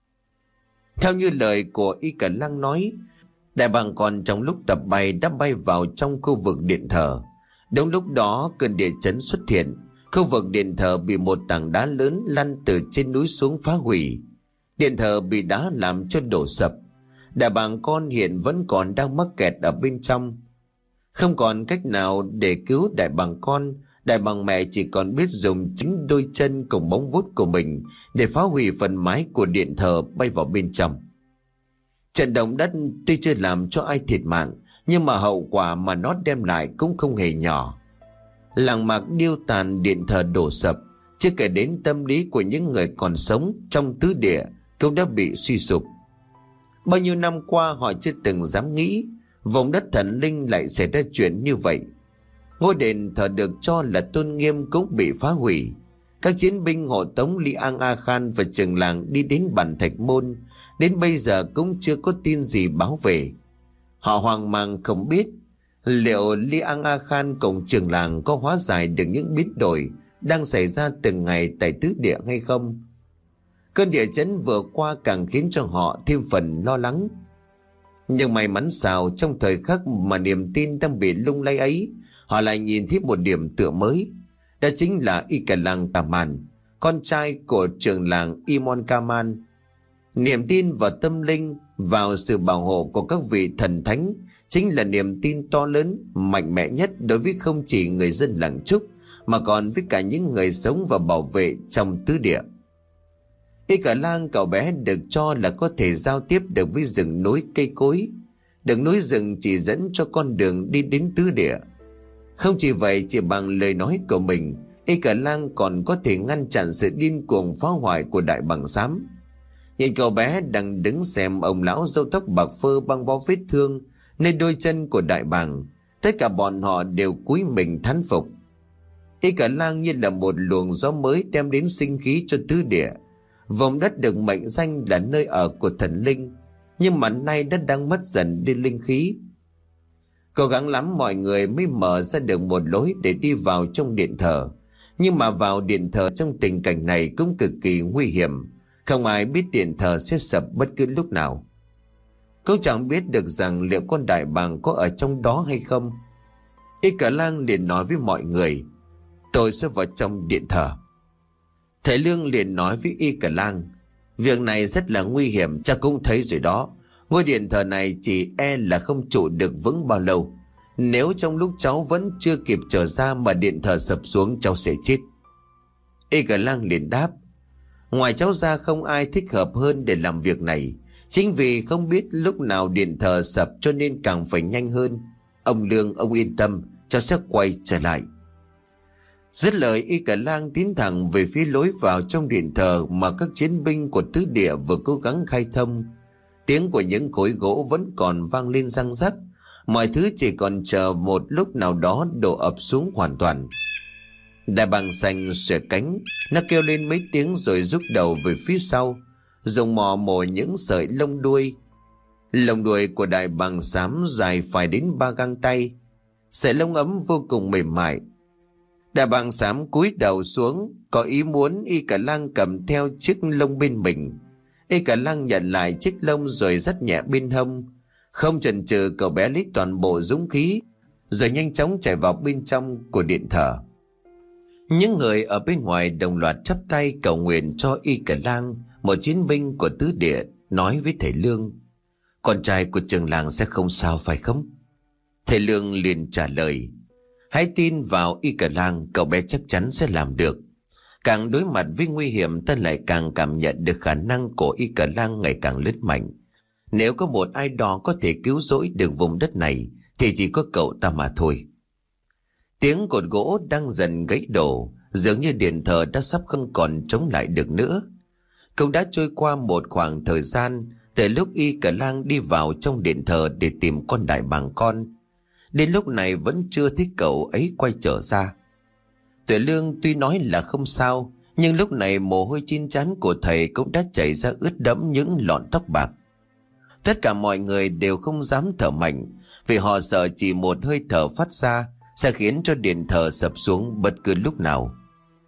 Theo như lời của Y Cẩn Lăng nói, đại bàng còn trong lúc tập bay đã bay vào trong khu vực điện thờ. Đúng lúc đó cơn địa chấn xuất hiện. Khu vực điện thờ bị một tảng đá lớn lăn từ trên núi xuống phá hủy. Điện thờ bị đá làm cho đổ sập. Đại bàng con hiện vẫn còn đang mắc kẹt ở bên trong. Không còn cách nào để cứu đại bàng con. Đại bàng mẹ chỉ còn biết dùng chính đôi chân cùng móng vuốt của mình để phá hủy phần mái của điện thờ bay vào bên trong. Trận động đất tuy chưa làm cho ai thiệt mạng, nhưng mà hậu quả mà nó đem lại cũng không hề nhỏ. Làng mạc điêu tàn, điện thờ đổ sập, chưa kể đến tâm lý của những người còn sống trong tứ địa cũng đã bị suy sụp. Bao nhiêu năm qua họ chưa từng dám nghĩ vùng đất thần linh lại xảy ra chuyện như vậy. Ngôi đền thờ được cho là tôn nghiêm cũng bị phá hủy. Các chiến binh hộ tống Li An A Khan và trường làng đi đến Bản Thạch Môn, đến bây giờ cũng chưa có tin gì báo về. Họ hoang mang không biết liệu Li An A Khan cùng trường làng có hóa giải được những biến đổi đang xảy ra từng ngày tại tứ địa hay không. Cơn địa chấn vừa qua càng khiến cho họ thêm phần lo lắng. Nhưng may mắn sao trong thời khắc mà niềm tin đang bị lung lay ấy, họ lại nhìn thấy một điểm tựa mới. Đó chính là Y Cẩn Lăng Taman, con trai của trưởng làng Imon Kaman. Niềm tin vào tâm linh, vào sự bảo hộ của các vị thần thánh chính là niềm tin to lớn, mạnh mẽ nhất đối với không chỉ người dân làng Trúc mà còn với cả những người sống và bảo vệ trong tứ địa. Y Cẩn Lăng cậu bé được cho là có thể giao tiếp được với rừng núi cây cối. Đường núi rừng chỉ dẫn cho con đường đi đến tứ địa. Không chỉ vậy, chỉ bằng lời nói của mình, Y Cẩn Lăng còn có thể ngăn chặn sự điên cuồng phá hoại của đại bàng xám. Nhìn cậu bé đang đứng xem ông lão râu tóc bạc phơ băng bó vết thương nơi đôi chân của đại bàng, tất cả bọn họ đều cúi mình thán phục. Y Cẩn Lăng như là một luồng gió mới đem đến sinh khí cho tứ địa. Vùng đất được mệnh danh là nơi ở của thần linh, nhưng mà nay đất đang mất dần đi linh khí. Cố gắng lắm mọi người mới mở ra được một lối để đi vào trong điện thờ. Nhưng mà vào điện thờ trong tình cảnh này cũng cực kỳ nguy hiểm. Không ai biết điện thờ sẽ sập bất cứ lúc nào. Cũng chẳng biết được rằng liệu con đại bàng có ở trong đó hay không. Y Cẩn Lăng liền nói với mọi người: tôi sẽ vào trong điện thờ. Thầy Lương liền nói với Y Cẩn Lăng: việc này rất là nguy hiểm, cha cũng thấy rồi đó. Ngôi điện thờ này chỉ e là không trụ được vững bao lâu. Nếu trong lúc cháu vẫn chưa kịp trở ra mà điện thờ sập xuống, cháu sẽ chết. Y Cẩn Lăng liền đáp: ngoài cháu ra không ai thích hợp hơn để làm việc này. Chính vì không biết lúc nào điện thờ sập cho nên càng phải nhanh hơn. Ông Lương, ông yên tâm, cháu sẽ quay trở lại. Dứt lời, Y Cẩn Lăng tiến thẳng về phía lối vào trong điện thờ mà các chiến binh của tứ địa vừa cố gắng khai thông. Tiếng của những khối gỗ vẫn còn vang lên răng rắc. Mọi thứ chỉ còn chờ một lúc nào đó đổ ập xuống hoàn toàn. Đại bàng xanh xòe cánh, nó kêu lên mấy tiếng rồi rút đầu về phía sau, dùng mỏ mổ những sợi lông đuôi. Lông đuôi của đại bàng xám dài phải đến ba gang tay, sợi lông ấm vô cùng mềm mại. Đại bàng xám cúi đầu xuống, có ý muốn Y Cẩn Lăng cầm theo chiếc lông bên mình. Y Cẩn Lăng nhận lại chiếc lông rồi dắt nhẹ bên hông. Không chần chừ, cậu bé lấy toàn bộ dũng khí rồi nhanh chóng chạy vào bên trong của điện thờ. Những người ở bên ngoài đồng loạt chắp tay cầu nguyện cho Y Cẩn Lăng. Một chiến binh của tứ địa nói với thầy Lương: con trai của trường làng sẽ không sao phải không? Thầy Lương liền trả lời: hãy tin vào Y Cẩn Lăng, cậu bé chắc chắn sẽ làm được. Càng đối mặt với nguy hiểm, ta lại càng cảm nhận được khả năng của Y Cờ Lang ngày càng lớn mạnh. Nếu có một ai đó có thể cứu rỗi được vùng đất này thì chỉ có cậu ta mà thôi. Tiếng cột gỗ đang dần gãy đổ, dường như điện thờ đã sắp không còn chống lại được nữa. Cũng đã trôi qua một khoảng thời gian từ lúc Y Cờ Lang đi vào trong điện thờ để tìm con đại bàng con. Đến lúc này vẫn chưa thấy cậu ấy quay trở ra. Tuệ Lương tuy nói là không sao, nhưng lúc này mồ hôi trên trán của thầy cũng đã chảy ra ướt đẫm những lọn tóc bạc. Tất cả mọi người đều không dám thở mạnh, vì họ sợ chỉ một hơi thở phát ra sẽ khiến cho điện thờ sập xuống bất cứ lúc nào.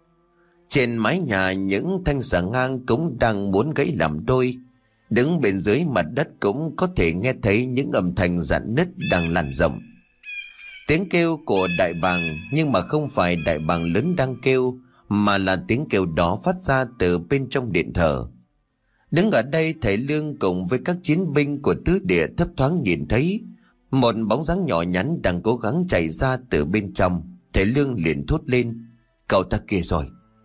Trên mái nhà, những thanh xà ngang cũng đang muốn gãy làm đôi. Đứng bên dưới mặt đất cũng có thể nghe thấy những âm thanh rạn nứt đang lan rộng. Tiếng kêu của đại bàng, nhưng mà không phải đại bàng lớn đang kêu, mà là tiếng kêu đó phát ra từ bên trong điện thờ. Đứng ở đây, thầy Lương cùng với các chiến binh của tứ địa thấp thoáng nhìn thấy một bóng dáng nhỏ nhắn đang cố gắng chạy ra từ bên trong. Thầy Lương liền thốt lên: "Cậu ta kia rồi!"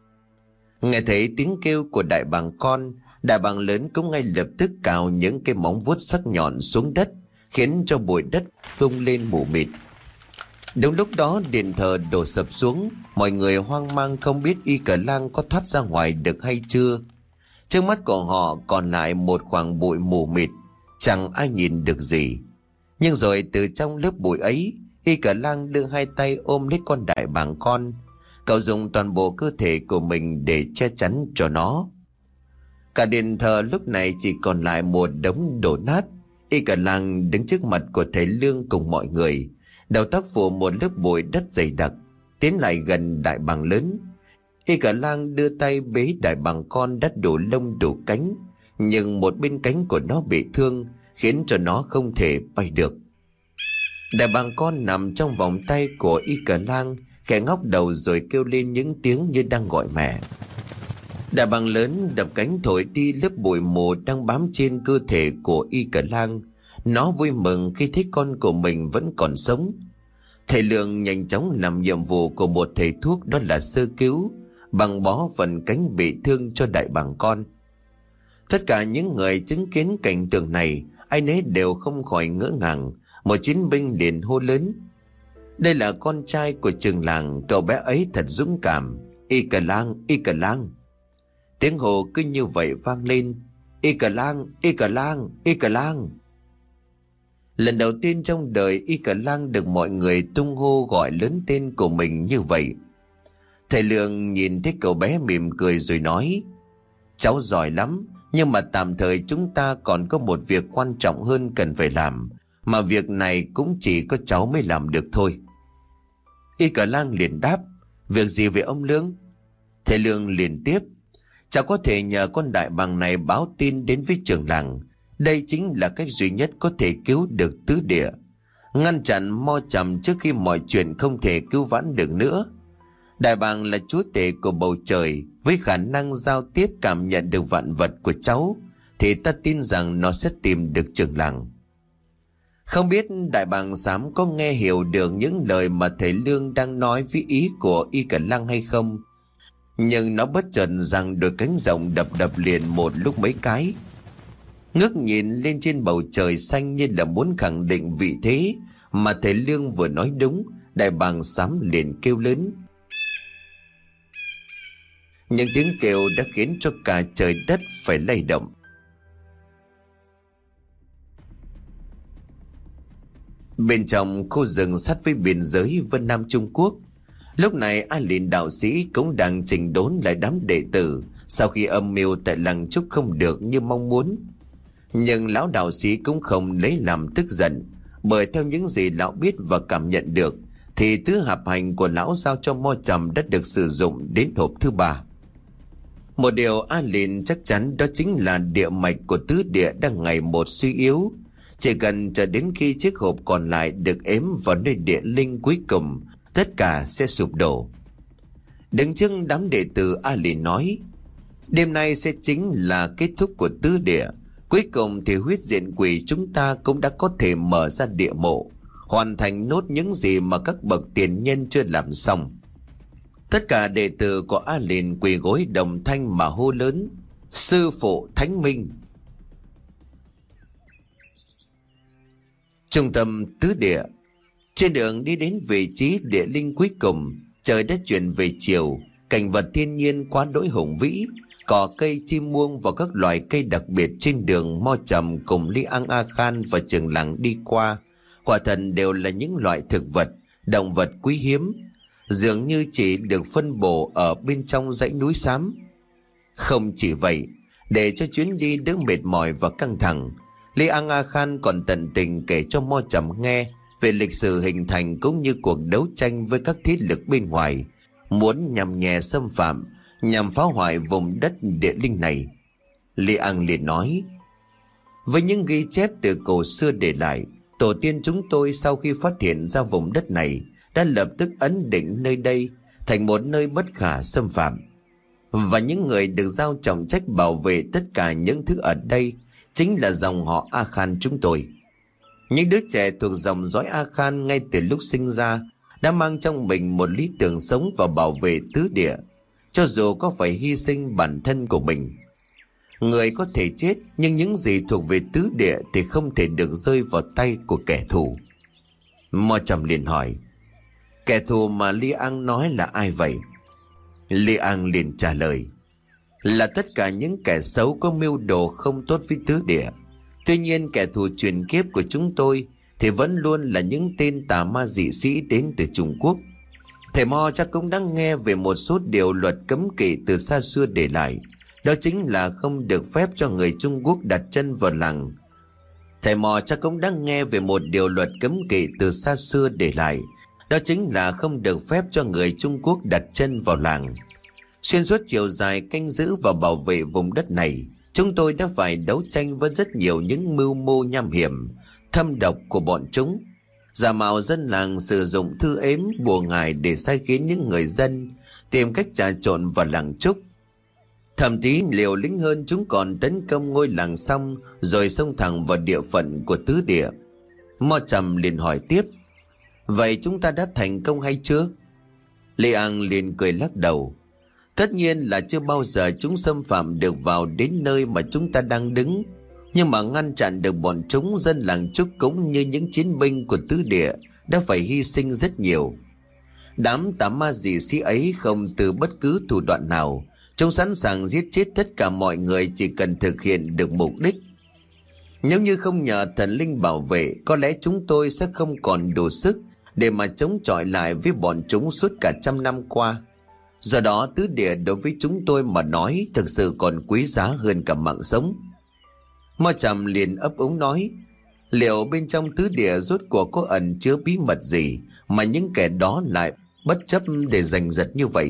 Nghe thấy tiếng kêu của đại bàng con, đại bàng lớn cũng ngay lập tức cào những cái móng vuốt sắc nhọn xuống đất, khiến cho bụi đất tung lên mù mịt. Đúng lúc đó, điện thờ đổ sập xuống. Mọi người hoang mang không biết Y Cờ Lang có thoát ra ngoài được hay chưa. Trước mắt của họ còn lại một khoảng bụi mù mịt, chẳng ai nhìn được gì. Nhưng rồi từ trong lớp bụi ấy, Y Cờ Lang đưa hai tay ôm lấy con đại bàng con. Cậu dùng toàn bộ cơ thể của mình để che chắn cho nó. Cả điện thờ lúc này chỉ còn lại một đống đổ nát. Y Cờ Lang đứng trước mặt của thầy Lương cùng mọi người, đầu tóc phủ một lớp bụi đất dày đặc, tiến lại gần đại bàng lớn. Y Cờ Lang đưa tay bế đại bàng con đã đủ lông đủ cánh, nhưng một bên cánh của nó bị thương, khiến cho nó không thể bay được. Đại bàng con nằm trong vòng tay của Y Cờ Lang, khẽ ngóc đầu rồi kêu lên những tiếng như đang gọi mẹ. Đại bàng lớn đập cánh thổi đi lớp bụi mù đang bám trên cơ thể của Y Cờ Lang. Nó vui mừng khi thấy con của mình vẫn còn sống. Thầy Lương nhanh chóng làm nhiệm vụ của một thầy thuốc, đó là sơ cứu, băng bó phần cánh bị thương cho đại bàng con. Tất cả những người chứng kiến cảnh tượng này, ai nấy đều không khỏi ngỡ ngàng. Một chiến binh liền hô lớn: "Đây là con trai của trường làng, cậu bé ấy thật dũng cảm. Y Cờ Lang, Y Cờ Lang!" Tiếng hô cứ như vậy vang lên: "Y Cờ Lang, Y Cờ Lang, Y Cờ Lang!" Lần đầu tiên trong đời, Y Cờ Lang được mọi người tung hô gọi lớn tên của mình như vậy. Thầy Lương nhìn thấy cậu bé mỉm cười rồi nói: "Cháu giỏi lắm, nhưng mà tạm thời chúng ta còn có một việc quan trọng hơn cần phải làm, mà việc này cũng chỉ có cháu mới làm được thôi." Y Cờ Lang liền đáp: "Việc gì vậy ông Lương?" Thầy Lương liền tiếp: "Cháu có thể nhờ con đại bàng này báo tin đến với trưởng làng. Đây chính là cách duy nhất có thể cứu được tứ địa, ngăn chặn Mo Trầm trước khi mọi chuyện không thể cứu vãn được nữa. Đại bàng là chúa tể của bầu trời, với khả năng giao tiếp cảm nhận được vạn vật của cháu, thì ta tin rằng nó sẽ tìm được trưởng làng." Không biết đại bàng xám có nghe hiểu được những lời mà thầy Lương đang nói với ý của Y Cờ Lang hay không, nhưng nó bất chợt giằng đôi cánh rộng đập đập liền một lúc mấy cái, ngước nhìn lên trên bầu trời xanh như là muốn khẳng định vị thế mà thầy Lương vừa nói đúng. Đại bàng xám liền kêu lớn. Những tiếng kêu đã khiến cho cả trời đất phải lay động. Bên trong khu rừng sát với biên giới Vân Nam Trung Quốc, lúc này A Lìn đạo sĩ cũng đang chỉnh đốn lại đám đệ tử sau khi âm mưu tại làng Trúc không được như mong muốn. Nhưng lão đạo sĩ cũng không lấy làm tức giận, bởi theo những gì lão biết và cảm nhận được thì tứ hạp hành của lão giao cho Mo Trầm đã được sử dụng đến hộp thứ ba. Một điều A Lìn chắc chắn đó chính là địa mạch của tứ địa đang ngày một suy yếu. Chỉ cần chờ đến khi chiếc hộp còn lại được ếm vào nơi địa linh cuối cùng, tất cả sẽ sụp đổ. Đứng trước đám đệ tử, A Lìn nói: "Đêm nay sẽ chính là kết thúc của tứ địa. Cuối cùng thì huyết diện quỷ chúng ta cũng đã có thể mở ra địa mộ, hoàn thành nốt những gì mà các bậc tiền nhân chưa làm xong. Tất cả đệ tử của A Liền quỳ gối đồng thanh mà hô lớn: Sư phụ Thánh Minh. Trung tâm tứ địa. Trên đường đi đến vị trí địa linh cuối cùng, trời đã chuyển về chiều, cảnh vật thiên nhiên quá đỗi hùng vĩ, cỏ cây chim muông và các loài cây đặc biệt trên đường Mo Trầm cùng Li Ang A Khan và Trường Làng đi qua, quả thật đều là những loại thực vật, động vật quý hiếm, dường như chỉ được phân bổ ở bên trong dãy núi xám. Không chỉ vậy, để cho chuyến đi đỡ mệt mỏi và căng thẳng, Li Ang A Khan còn tận tình kể cho Mo Trầm nghe về lịch sử hình thành cũng như cuộc đấu tranh với các thế lực bên ngoài, muốn nhằm nhẹ xâm phạm, nhằm phá hoại vùng đất địa linh này. Li Ang liền nói: với những ghi chép từ cổ xưa để lại, tổ tiên chúng tôi sau khi phát hiện ra vùng đất này đã lập tức ấn định nơi đây thành một nơi bất khả xâm phạm, và những người được giao trọng trách bảo vệ tất cả những thứ ở đây chính là dòng họ A Khan chúng tôi. Những đứa trẻ thuộc dòng dõi A Khan ngay từ lúc sinh ra đã mang trong mình một lý tưởng sống và bảo vệ tứ địa, cho dù có phải hy sinh bản thân của mình. Người có thể chết, nhưng những gì thuộc về tứ địa thì không thể được rơi vào tay của kẻ thù. Mo Trầm liền hỏi: kẻ thù mà Li Ang nói là ai vậy? Li Ang liền trả lời: là tất cả những kẻ xấu có mưu đồ không tốt với tứ địa. Tuy nhiên kẻ thù truyền kiếp của chúng tôi thì vẫn luôn là những tên tà ma dị sĩ đến từ Trung Quốc. Thầy Mo chắc cũng đã nghe về một số điều luật cấm kỵ từ xa xưa để lại. Đó chính là không được phép cho người Trung Quốc đặt chân vào làng. Thầy Mo chắc cũng đã nghe về một điều luật cấm kỵ từ xa xưa để lại. Đó chính là không được phép cho người Trung Quốc đặt chân vào làng. Xuyên suốt chiều dài canh giữ và bảo vệ vùng đất này, chúng tôi đã phải đấu tranh với rất nhiều những mưu mô nham hiểm, thâm độc của bọn chúng. Giả mạo dân làng sử dụng thư ếm bùa ngải để sai khiến những người dân, tìm cách trà trộn vào làng trúc. Thậm chí liều lĩnh hơn, chúng còn tấn công ngôi làng xong rồi xông thẳng vào địa phận của tứ địa. Mo Trầm liền hỏi tiếp: vậy chúng ta đã thành công hay chưa? Li Ang liền cười lắc đầu: tất nhiên là chưa bao giờ chúng xâm phạm được vào đến nơi mà chúng ta đang đứng. Nhưng mà ngăn chặn được bọn chúng, dân làng trúc cũng như những chiến binh của tứ địa đã phải hy sinh rất nhiều. Đám tà ma dị sĩ ấy không từ bất cứ thủ đoạn nào, chúng sẵn sàng giết chết tất cả mọi người chỉ cần thực hiện được mục đích. Nếu như không nhờ thần linh bảo vệ, có lẽ chúng tôi sẽ không còn đủ sức để mà chống chọi lại với bọn chúng suốt cả trăm năm qua. Do đó tứ địa đối với chúng tôi mà nói thực sự còn quý giá hơn cả mạng sống. Mo Trầm liền ấp úng nói: liệu bên trong tứ địa rốt cuộc có ẩn chứa bí mật gì mà những kẻ đó lại bất chấp để giành giật như vậy?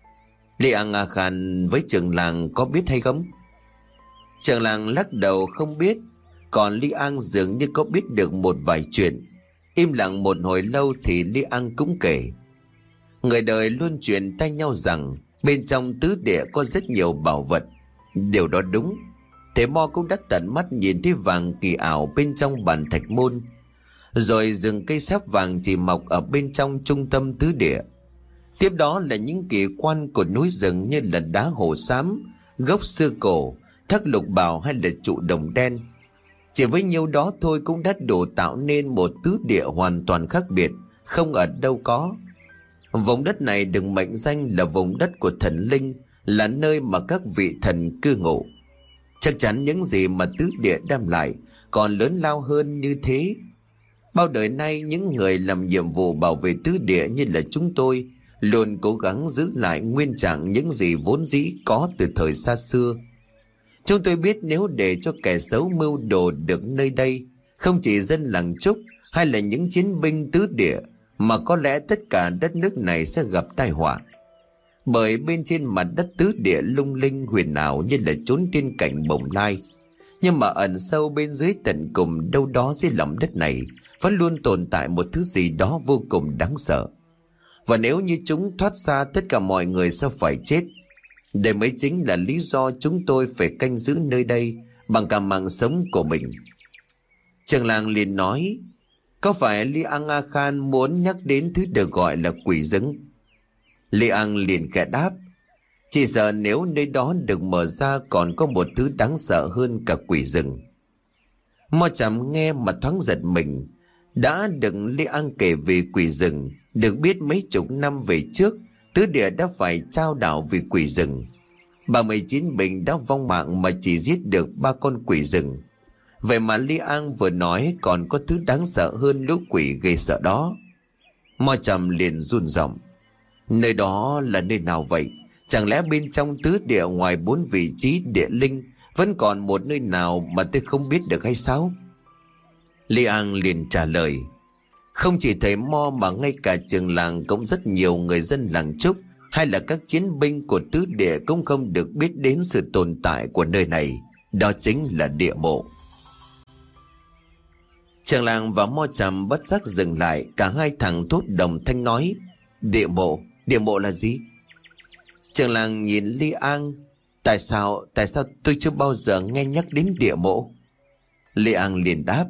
Li Ang A Khan với Trường Làng có biết hay không? Trường Làng lắc đầu không biết, còn Li Ang dường như có biết được một vài chuyện. Im lặng một hồi lâu thì Li Ang cũng kể: người đời luôn truyền tay nhau rằng bên trong tứ địa có rất nhiều bảo vật. Điều đó đúng. Thầy Mo cũng đã tận mắt nhìn thấy vàng kỳ ảo bên trong bàn thạch môn, rồi rừng cây sáp vàng chỉ mọc ở bên trong trung tâm tứ địa. Tiếp đó là những kỳ quan của núi rừng như là đá hồ xám, gốc xưa cổ, thác lục bảo hay là trụ đồng đen. Chỉ với nhiêu đó thôi cũng đã đủ tạo nên một tứ địa hoàn toàn khác biệt, không ở đâu có. Vùng đất này được mệnh danh là vùng đất của thần linh, là nơi mà các vị thần cư ngụ. Chắc chắn những gì mà tứ địa đem lại còn lớn lao hơn như thế. Bao đời nay những người làm nhiệm vụ bảo vệ tứ địa như là chúng tôi luôn cố gắng giữ lại nguyên trạng những gì vốn dĩ có từ thời xa xưa. Chúng tôi biết nếu để cho kẻ xấu mưu đồ được nơi đây, không chỉ dân làng trúc hay là những chiến binh tứ địa, mà có lẽ tất cả đất nước này sẽ gặp tai họa. Bởi bên trên mặt đất tứ địa lung linh huyền ảo như là chốn tiên cảnh bồng lai, nhưng mà ẩn sâu bên dưới tận cùng đâu đó dưới lòng đất này vẫn luôn tồn tại một thứ gì đó vô cùng đáng sợ. Và nếu như chúng thoát ra, tất cả mọi người sẽ phải chết. Đây mới chính là lý do chúng tôi phải canh giữ nơi đây bằng cả mạng sống của mình. Trường Làng liền nói: có phải Li Ang A Khan muốn nhắc đến thứ được gọi là quỷ dứng? Li An liền khẽ đáp: Chỉ sợ nếu nơi đó được mở ra còn có một thứ đáng sợ hơn cả quỷ rừng. Mo Trầm nghe mà thoáng giật mình. Đã được Li An kể về quỷ rừng, được biết mấy chục năm về trước Tứ Địa đã phải trao đảo vì quỷ rừng. Ba mươi chín bình đã vong mạng mà chỉ giết được ba con quỷ rừng. Vậy mà Li An vừa nói còn có thứ đáng sợ hơn lũ quỷ ghê sợ đó. Mo Trầm liền run giọng: Nơi đó là nơi nào vậy? Chẳng lẽ bên trong tứ địa ngoài bốn vị trí địa linh vẫn còn một nơi nào mà tôi không biết được hay sao? Li An liền trả lời: Không chỉ thầy Mo mà ngay cả trường làng cũng rất nhiều người dân làng Trúc hay là các chiến binh của tứ địa cũng không được biết đến sự tồn tại của nơi này. Đó chính là địa mộ. Trường làng và Mo Trầm bất giác dừng lại. Cả hai thằng thốt đồng thanh nói: Địa mộ? Địa mộ là gì? Trường làng nhìn Li An: Tại sao, tại sao tôi chưa bao giờ nghe nhắc đến địa mộ? Li An liền đáp: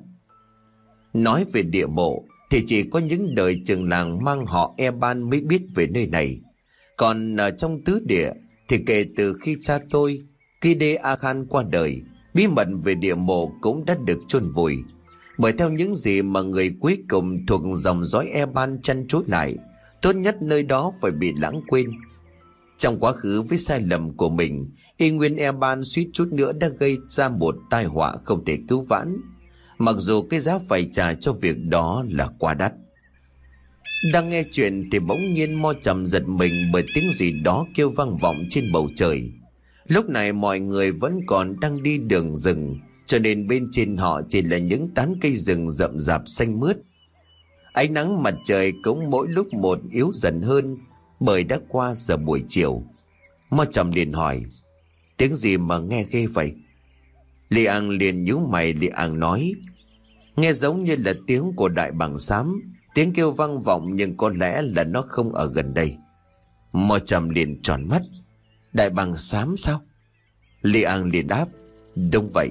Nói về địa mộ thì chỉ có những đời trường làng mang họ Eban mới biết về nơi này. Còn ở trong tứ địa thì kể từ khi cha tôi Kide A Khan qua đời, bí mật về địa mộ cũng đã được chôn vùi. Bởi theo những gì mà người cuối cùng thuộc dòng dõi Eban chăn trối lại, tốt nhất nơi đó phải bị lãng quên. Trong quá khứ với sai lầm của mình, Y Nguyên Eban suýt chút nữa đã gây ra một tai họa không thể cứu vãn, mặc dù cái giá phải trả cho việc đó là quá đắt. Đang nghe chuyện thì bỗng nhiên Mo Trầm giật mình bởi tiếng gì đó kêu vang vọng trên bầu trời. Lúc này mọi người vẫn còn đang đi đường rừng, cho nên bên trên họ chỉ là những tán cây rừng rậm rạp xanh mướt. Ánh nắng mặt trời cũng mỗi lúc một yếu dần hơn, bởi đã qua giờ buổi chiều. Mo Trầm liền hỏi: Tiếng gì mà nghe ghê vậy? Li An liền nhíu mày. Li An nói: Nghe giống như là tiếng của đại bàng xám. Tiếng kêu vang vọng nhưng có lẽ là nó không ở gần đây. Mo Trầm liền tròn mắt: Đại bàng xám sao? Li An liền đáp: Đúng vậy,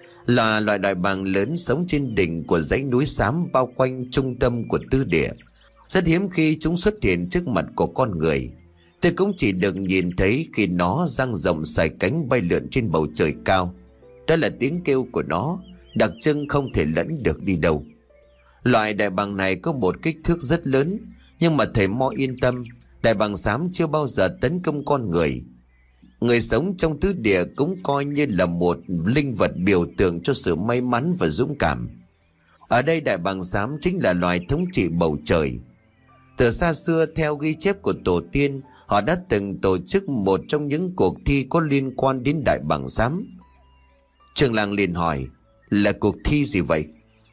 là loại đại bàng lớn sống trên đỉnh của dãy núi xám bao quanh trung tâm của tứ địa. Rất hiếm khi chúng xuất hiện trước mặt của con người. Tôi cũng chỉ được nhìn thấy khi nó dang rộng sải cánh bay lượn trên bầu trời cao. Đó là tiếng kêu của nó, đặc trưng không thể lẫn được đi đâu. Loại đại bàng này có một kích thước rất lớn, nhưng mà thầy Mo yên tâm, đại bàng xám chưa bao giờ tấn công con người. Người sống trong tứ địa cũng coi như là một linh vật biểu tượng cho sự may mắn và dũng cảm. Ở đây đại bàng xám chính là loài thống trị bầu trời. Từ xa xưa, theo ghi chép của tổ tiên, họ đã từng tổ chức một trong những cuộc thi có liên quan đến đại bàng xám. Trường làng liền hỏi: Là cuộc thi gì vậy?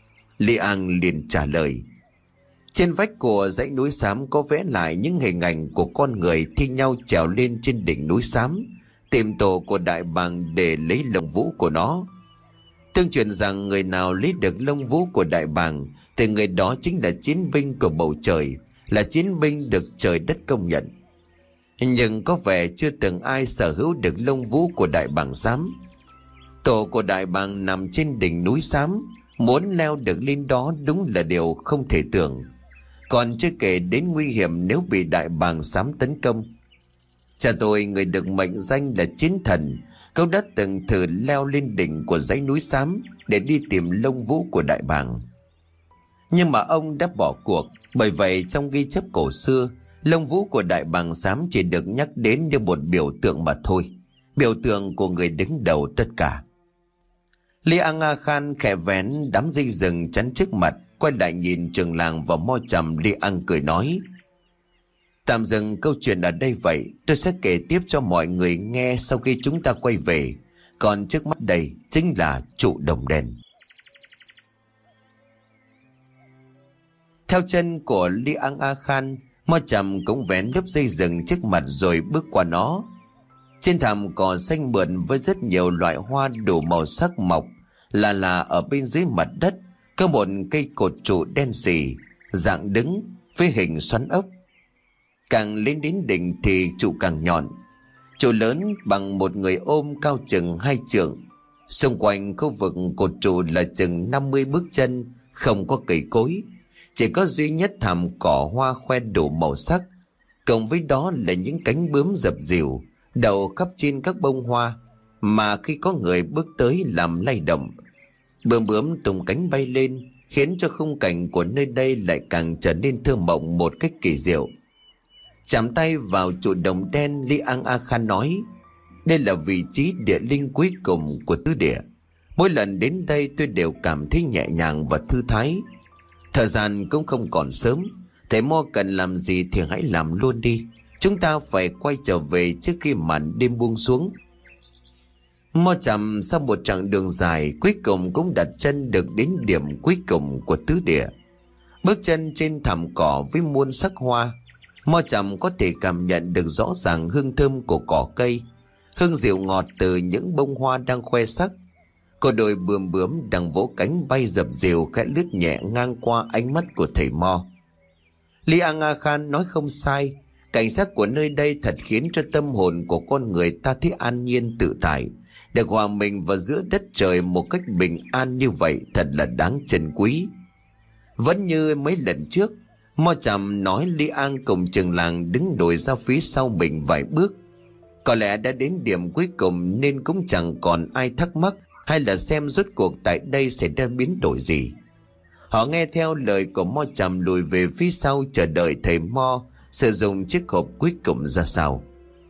Li An liền trả lời: Trên vách của dãy núi xám có vẽ lại những hình ảnh của con người thi nhau trèo lên trên đỉnh núi xám, tìm tổ của đại bàng để lấy lông vũ của nó. Tương truyền rằng người nào lấy được lông vũ của đại bàng thì người đó chính là chiến binh của bầu trời, là chiến binh được trời đất công nhận. Nhưng có vẻ chưa từng ai sở hữu được lông vũ của đại bàng xám. Tổ của đại bàng nằm trên đỉnh núi xám, muốn leo được lên đó đúng là điều không thể tưởng. Còn chưa kể đến nguy hiểm nếu bị đại bàng xám tấn công. Cha tôi, người được mệnh danh là chiến thần, cũng đã từng thử leo lên đỉnh của dãy núi xám để đi tìm lông vũ của đại bàng. Nhưng mà ông đã bỏ cuộc. Bởi vậy trong ghi chép cổ xưa, lông vũ của đại bàng xám chỉ được nhắc đến như một biểu tượng mà thôi, biểu tượng của người đứng đầu tất cả. Li An A Khan khẽ vén đám dây rừng chắn trước mặt, quay lại nhìn trường làng và Mo Trầm. Li An cười nói: Tạm dừng câu chuyện ở đây vậy, tôi sẽ kể tiếp cho mọi người nghe sau khi chúng ta quay về. Còn trước mắt đây chính là trụ đồng đèn. Theo chân của Li An A Khan, Mo Trầm cũng vén lớp dây rừng trước mặt rồi bước qua nó. Trên thảm cỏ xanh mượt với rất nhiều loại hoa đủ màu sắc mọc là là ở bên dưới mặt đất có một cây cột trụ đen xì, dạng đứng với hình xoắn ốc. Càng lên đến đỉnh thì trụ càng nhọn. Trụ lớn bằng một người ôm, cao chừng hai trượng. Xung quanh khu vực cột trụ là chừng năm mươi bước chân, không có cây cối, chỉ có duy nhất thảm cỏ hoa khoe đủ màu sắc. cộng với đó là những cánh bướm dập dìu đậu khắp trên các bông hoa, mà khi có người bước tới làm lay động, bướm bướm tung cánh bay lên, khiến cho khung cảnh của nơi đây lại càng trở nên thơ mộng một cách kỳ diệu. Chạm tay vào trụ đồng đen, Li Ang A Khan nói: đây là vị trí địa linh cuối cùng của tứ địa. Mỗi lần đến đây tôi đều cảm thấy nhẹ nhàng và thư thái. Thời gian cũng không còn sớm, thầy Mo cần làm gì thì hãy làm luôn đi. Chúng ta phải quay trở về trước khi màn đêm buông xuống. Mo Trầm sau một chặng đường dài cuối cùng cũng đặt chân được đến điểm cuối cùng của tứ địa. Bước chân trên thảm cỏ với muôn sắc hoa, Mo Trầm có thể cảm nhận được rõ ràng hương thơm của cỏ cây, hương dịu ngọt từ những bông hoa đang khoe sắc. Có đôi bướm bướm đang vỗ cánh bay dập dìu khẽ lướt nhẹ ngang qua ánh mắt của thầy Mo. Li Ang A Khan nói không sai, cảnh sắc của nơi đây thật khiến cho tâm hồn của con người ta thấy an nhiên tự tại. Được hòa mình vào giữa đất trời một cách bình an như vậy thật là đáng trân quý. Vẫn như mấy lần trước, Mo Trầm nói Li An cùng trường làng đứng đổi ra phía sau mình vài bước. Có lẽ đã đến điểm cuối cùng nên cũng chẳng còn ai thắc mắc hay là xem rốt cuộc tại đây sẽ ra biến đổi gì. Họ nghe theo lời của Mo Trầm lùi về phía sau chờ đợi thầy Mo sử dụng chiếc hộp cuối cùng ra sao.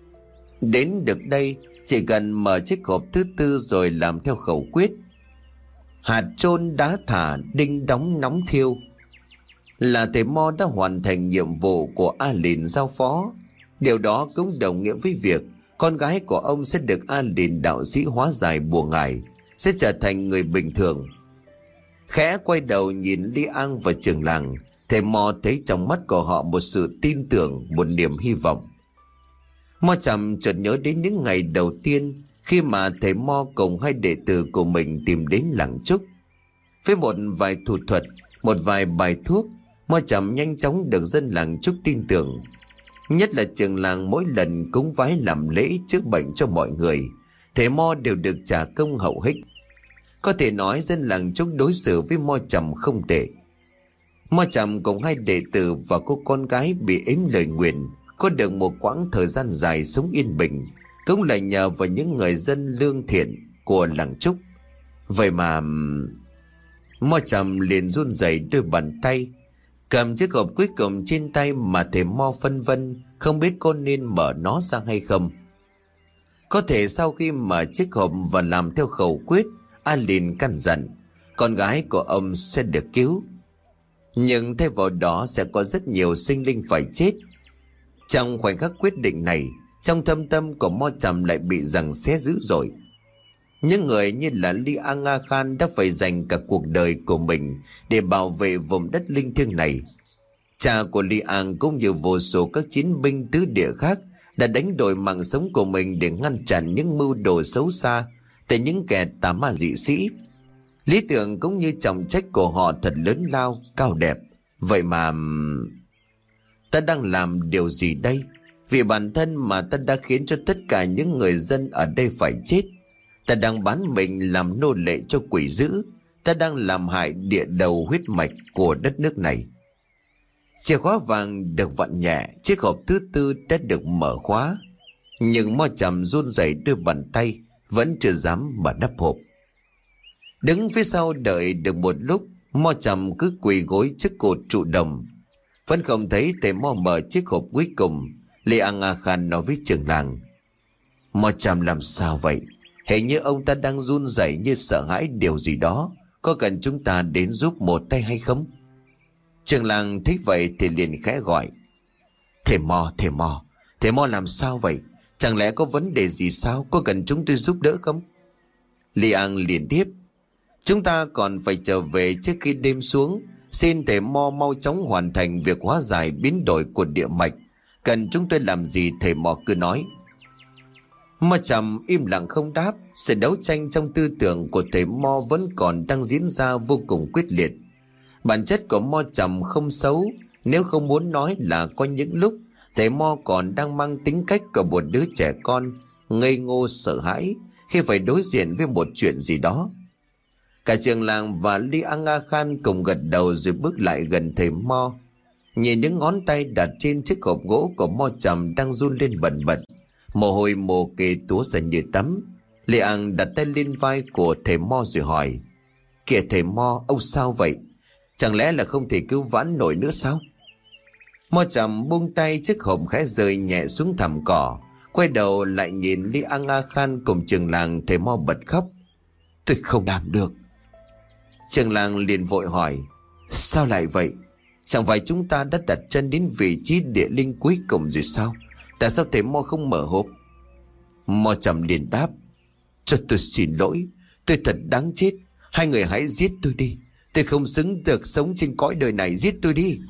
Đến được đây, chỉ cần mở chiếc hộp thứ tư rồi làm theo khẩu quyết: hạt chôn đá thả, đinh đóng nóng thiêu, là thầy Mo đã hoàn thành nhiệm vụ của A Lìn giao phó. Điều đó cũng đồng nghĩa với việc con gái của ông sẽ được A Lìn đạo sĩ hóa giải bùa ngải, sẽ trở thành người bình thường. Khẽ quay đầu nhìn Li An và trường làng, thầy Mo thấy trong mắt của họ một sự tin tưởng, một niềm hy vọng. Mo Trầm chợt nhớ đến những ngày đầu tiên khi mà thầy Mo cùng hai đệ tử của mình tìm đến làng Trúc. Với một vài thủ thuật, một vài bài thuốc, Mo Trầm nhanh chóng được dân làng Trúc tin tưởng. Nhất là trường làng mỗi lần cúng vái làm lễ chữa bệnh cho mọi người, thầy Mo đều được trả công hậu hĩnh. Có thể nói dân làng Trúc đối xử với Mo Trầm không tệ. Mo Trầm cùng hai đệ tử và cô con gái bị ếm lời nguyền có được một quãng thời gian dài sống yên bình, cũng là nhờ vào những người dân lương thiện của làng Trúc. Vậy mà Mo Trầm liền run rẩy đôi bàn tay, cầm chiếc hộp cuối cùng trên tay mà thầy Mo phân vân không biết có nên mở nó ra hay không. Có thể sau khi mở chiếc hộp và làm theo khẩu quyết, A Lìn căn dặn con gái của ông sẽ được cứu, nhưng thay vào đó sẽ có rất nhiều sinh linh phải chết. Trong khoảnh khắc quyết định này, trong thâm tâm của Mo Trầm lại bị giằng xé dữ dội. Những người như là Li Ang A Khan đã phải dành cả cuộc đời của mình để bảo vệ vùng đất linh thiêng này. Cha của Li Ang cũng như vô số các chiến binh tứ địa khác đã đánh đổi mạng sống của mình để ngăn chặn những mưu đồ xấu xa từ những kẻ tà ma dị sĩ. Lý tưởng cũng như trọng trách của họ thật lớn lao, cao đẹp. Vậy mà ta đang làm điều gì đây? Vì bản thân mà ta đã khiến cho tất cả những người dân ở đây phải chết. Ta đang bán mình làm nô lệ cho quỷ dữ. Ta đang làm hại địa đầu huyết mạch của đất nước này. Chìa khóa vàng được vặn nhẹ, chiếc hộp thứ tư đã được mở khóa. Nhưng Mo Trầm run rẩy đôi bàn tay, vẫn chưa dám mở nắp hộp. Đứng phía sau đợi được một lúc, Mo Trầm cứ quỳ gối trước cột trụ đồng. Vẫn không thấy thầy Mo mở chiếc hộp cuối cùng. Li Ang A Khan nói với trưởng làng: Mo Trầm làm sao vậy? Hình như ông ta đang run rẩy như sợ hãi điều gì đó. Có cần chúng ta đến giúp một tay hay không? Trưởng làng thấy vậy thì liền khẽ gọi: Thầy Mo, thầy Mo, thầy Mo làm sao vậy? Chẳng lẽ có vấn đề gì sao? Có cần chúng tôi giúp đỡ không? Li Ang liền tiếp: Chúng ta còn phải trở về trước khi đêm xuống. Xin thầy Mo mau chóng hoàn thành việc hóa giải biến đổi của địa mạch. Cần chúng tôi làm gì thầy Mo cứ nói. Mo Trầm im lặng không đáp. Sự đấu tranh trong tư tưởng của thầy Mo vẫn còn đang diễn ra vô cùng quyết liệt. Bản chất của Mo Trầm không xấu, nếu không muốn nói là có những lúc thầy Mo còn đang mang tính cách của một đứa trẻ con, ngây ngô sợ hãi khi phải đối diện với một chuyện gì đó. Cả trường làng và Li Ang A Khan cùng gật đầu rồi bước lại gần thầy Mo. Nhìn những ngón tay đặt trên chiếc hộp gỗ của Mo Trầm đang run lên bần bật, mồ hôi mồ kê túa ra như tắm. Lê An đặt tay lên vai của thầy Mo rồi hỏi: Kìa thầy Mo, ông sao vậy? Chẳng lẽ là không thể cứu vãn nổi nữa sao? Mo Trầm buông tay, chiếc hộp khẽ rơi nhẹ xuống thảm cỏ, quay đầu lại nhìn Li An A Khan cùng trường làng. Thầy Mo bật khóc: Tôi không làm được. Trường làng liền vội hỏi: Sao lại vậy? Chẳng phải chúng ta đã đặt chân đến vị trí địa linh cuối cùng rồi sao? Tại sao thầy Mo không mở hộp? Mo Trầm liền đáp: Cho tôi xin lỗi, tôi thật đáng chết. Hai người hãy giết tôi đi. Tôi không xứng được sống trên cõi đời này, giết tôi đi.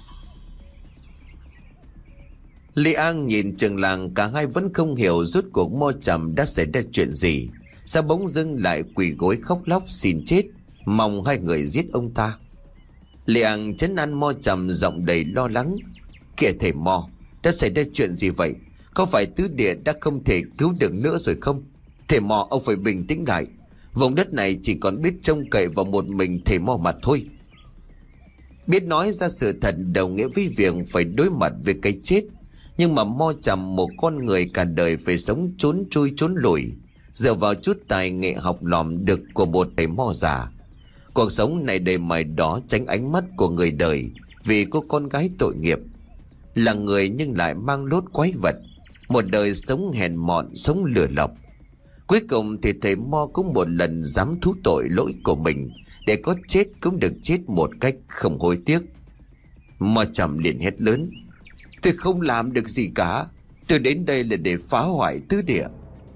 Lý An nhìn trường làng, cả hai vẫn không hiểu rốt cuộc Mo Trầm đã xảy ra chuyện gì. Sao bỗng dưng lại quỳ gối khóc lóc xin chết, mong hai người giết ông ta. Lý An trấn an Mo Trầm giọng đầy lo lắng: Kìa thầy Mo, đã xảy ra chuyện gì vậy? Có phải tứ địa đã không thể cứu được nữa rồi không? Thầy Mo, ông phải bình tĩnh lại. Vùng đất này chỉ còn biết trông cậy vào một mình thầy Mo mà thôi. Biết nói ra sự thật đồng nghĩa với việc phải đối mặt với cái chết. Nhưng mà Mo Trầm, một con người cả đời phải sống trốn chui trốn lùi, dựa vào chút tài nghệ học lòm được của một thầy Mo già. Cuộc sống này đầy mải đó tránh ánh mắt của người đời vì cô con gái tội nghiệp. Là người nhưng lại mang lốt quái vật, một đời sống hèn mọn, sống lừa lọc. Cuối cùng thì thầy Mo cũng một lần dám thú tội lỗi của mình, để có chết cũng được chết một cách không hối tiếc. Mo Trầm liền hét lớn: Tôi không làm được gì cả. Tôi đến đây là để phá hoại tứ địa.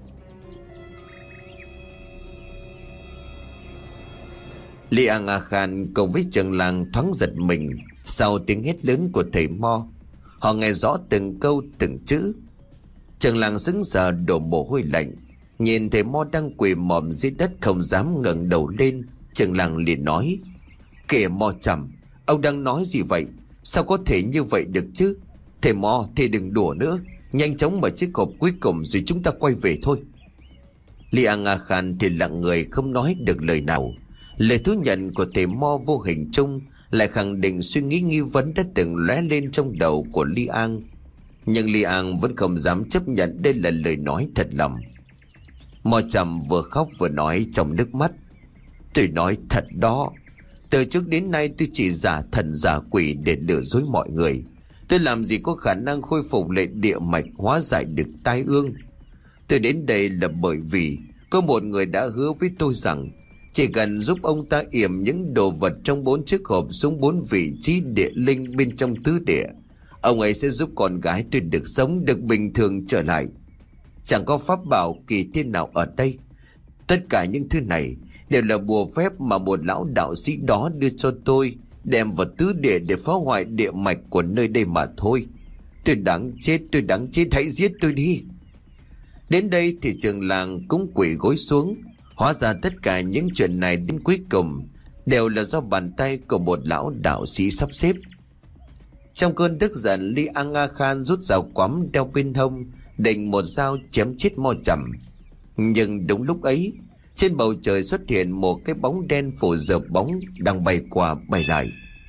Li An A Khan cùng với trường làng thoáng giật mình sau tiếng hét lớn của thầy Mo. Họ nghe rõ từng câu từng chữ. Trường làng sững sờ đổ mồ hôi lạnh, nhìn thầy Mo đang quỳ mọm dưới đất không dám ngẩng đầu lên. Trường làng liền nói: Kìa Mo Trầm, ông đang nói gì vậy? Sao có thể như vậy được chứ? Thầy Mo, thầy đừng đùa nữa. Nhanh chóng mở chiếc hộp cuối cùng rồi chúng ta quay về thôi. Li An A Khan thì lặng người không nói được lời nào. Lời thú nhận của thầy Mo vô hình chung lại khẳng định suy nghĩ nghi vấn đã từng lóe lên trong đầu của Li An. Nhưng Li An vẫn không dám chấp nhận đây là lời nói thật lòng. Mo Trầm vừa khóc vừa nói trong nước mắt: Tôi nói thật đó. Từ trước đến nay tôi chỉ giả thần giả quỷ để lừa dối mọi người. Tôi làm gì có khả năng khôi phục lại địa mạch, hóa giải được tai ương. Tôi đến đây là bởi vì có một người đã hứa với tôi rằng chỉ cần giúp ông ta yểm những đồ vật trong bốn chiếc hộp xuống bốn vị trí địa linh bên trong tứ địa, ông ấy sẽ giúp con gái tôi được sống, được bình thường trở lại. Chẳng có pháp bảo kỳ thiên nào ở đây. Tất cả những thứ này đều là bùa phép mà một lão đạo sĩ đó đưa cho tôi, đem vào tứ địa để phá hoại địa mạch của nơi đây mà thôi. Tôi đáng chết, tôi đáng chết, hãy giết tôi đi. Đến đây thì trường làng cũng quỳ gối xuống. Hóa ra tất cả những chuyện này đến cuối cùng đều là do bàn tay của một lão đạo sĩ sắp xếp. Trong cơn tức giận, Li An A Khan rút dao quắm đeo bên hông, định một dao chém chết Mo Trầm. Nhưng đúng lúc ấy, trên bầu trời xuất hiện một cái bóng đen phủ dợp bóng đang bay qua bay lại.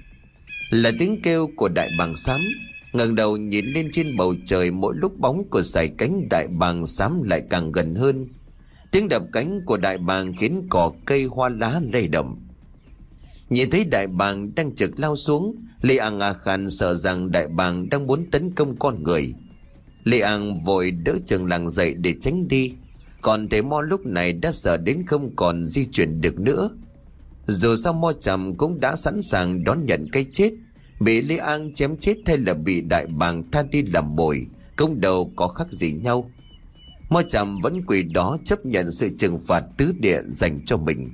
Là tiếng kêu của đại bàng xám. Ngẩng đầu nhìn lên trên bầu trời, mỗi lúc bóng của dải cánh đại bàng xám lại càng gần hơn. Tiếng đập cánh của đại bàng khiến cỏ cây hoa lá lay động. Nhìn thấy đại bàng đang trực lao xuống, Li An A Khan sợ rằng đại bàng đang muốn tấn công con người. Li An vội đỡ trường làng dậy để tránh đi. Còn thầy Mo lúc này đã sợ đến không còn di chuyển được nữa. Dù sao Mo Trầm cũng đã sẵn sàng đón nhận cái chết. Bị Li An chém chết hay là bị đại bàng tha đi làm mồi, công đầu có khác gì nhau. Mo Trầm vẫn quỳ đó chấp nhận sự trừng phạt tứ địa dành cho mình.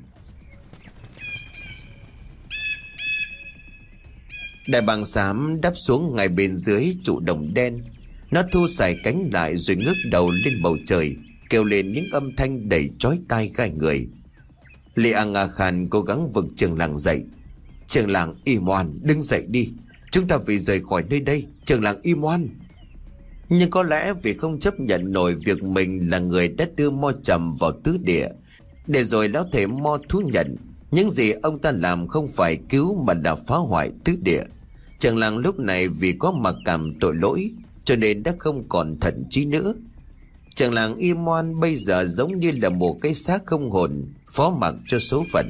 Đại bàng xám đáp xuống ngay bên dưới trụ đồng đen. Nó thu xài cánh lại rồi ngước đầu lên bầu trời, kêu lên những âm thanh đầy chói tai gai người. Li An A Khan cố gắng vực trường làng dậy. Trường làng im ngoan, đứng dậy đi. Chúng ta phải rời khỏi nơi đây. Trường làng im ngoan. Nhưng có lẽ vì không chấp nhận nổi việc mình là người đã đưa Mo Trầm vào tứ địa, để rồi lão thầy Mo thú nhận những gì ông ta làm không phải cứu mà là phá hoại tứ địa. Trường làng lúc này vì có mặc cảm tội lỗi cho nên đã không còn thận trí nữa. Trường làng Y Moan bây giờ giống như là một cái xác không hồn, phó mặc cho số phận.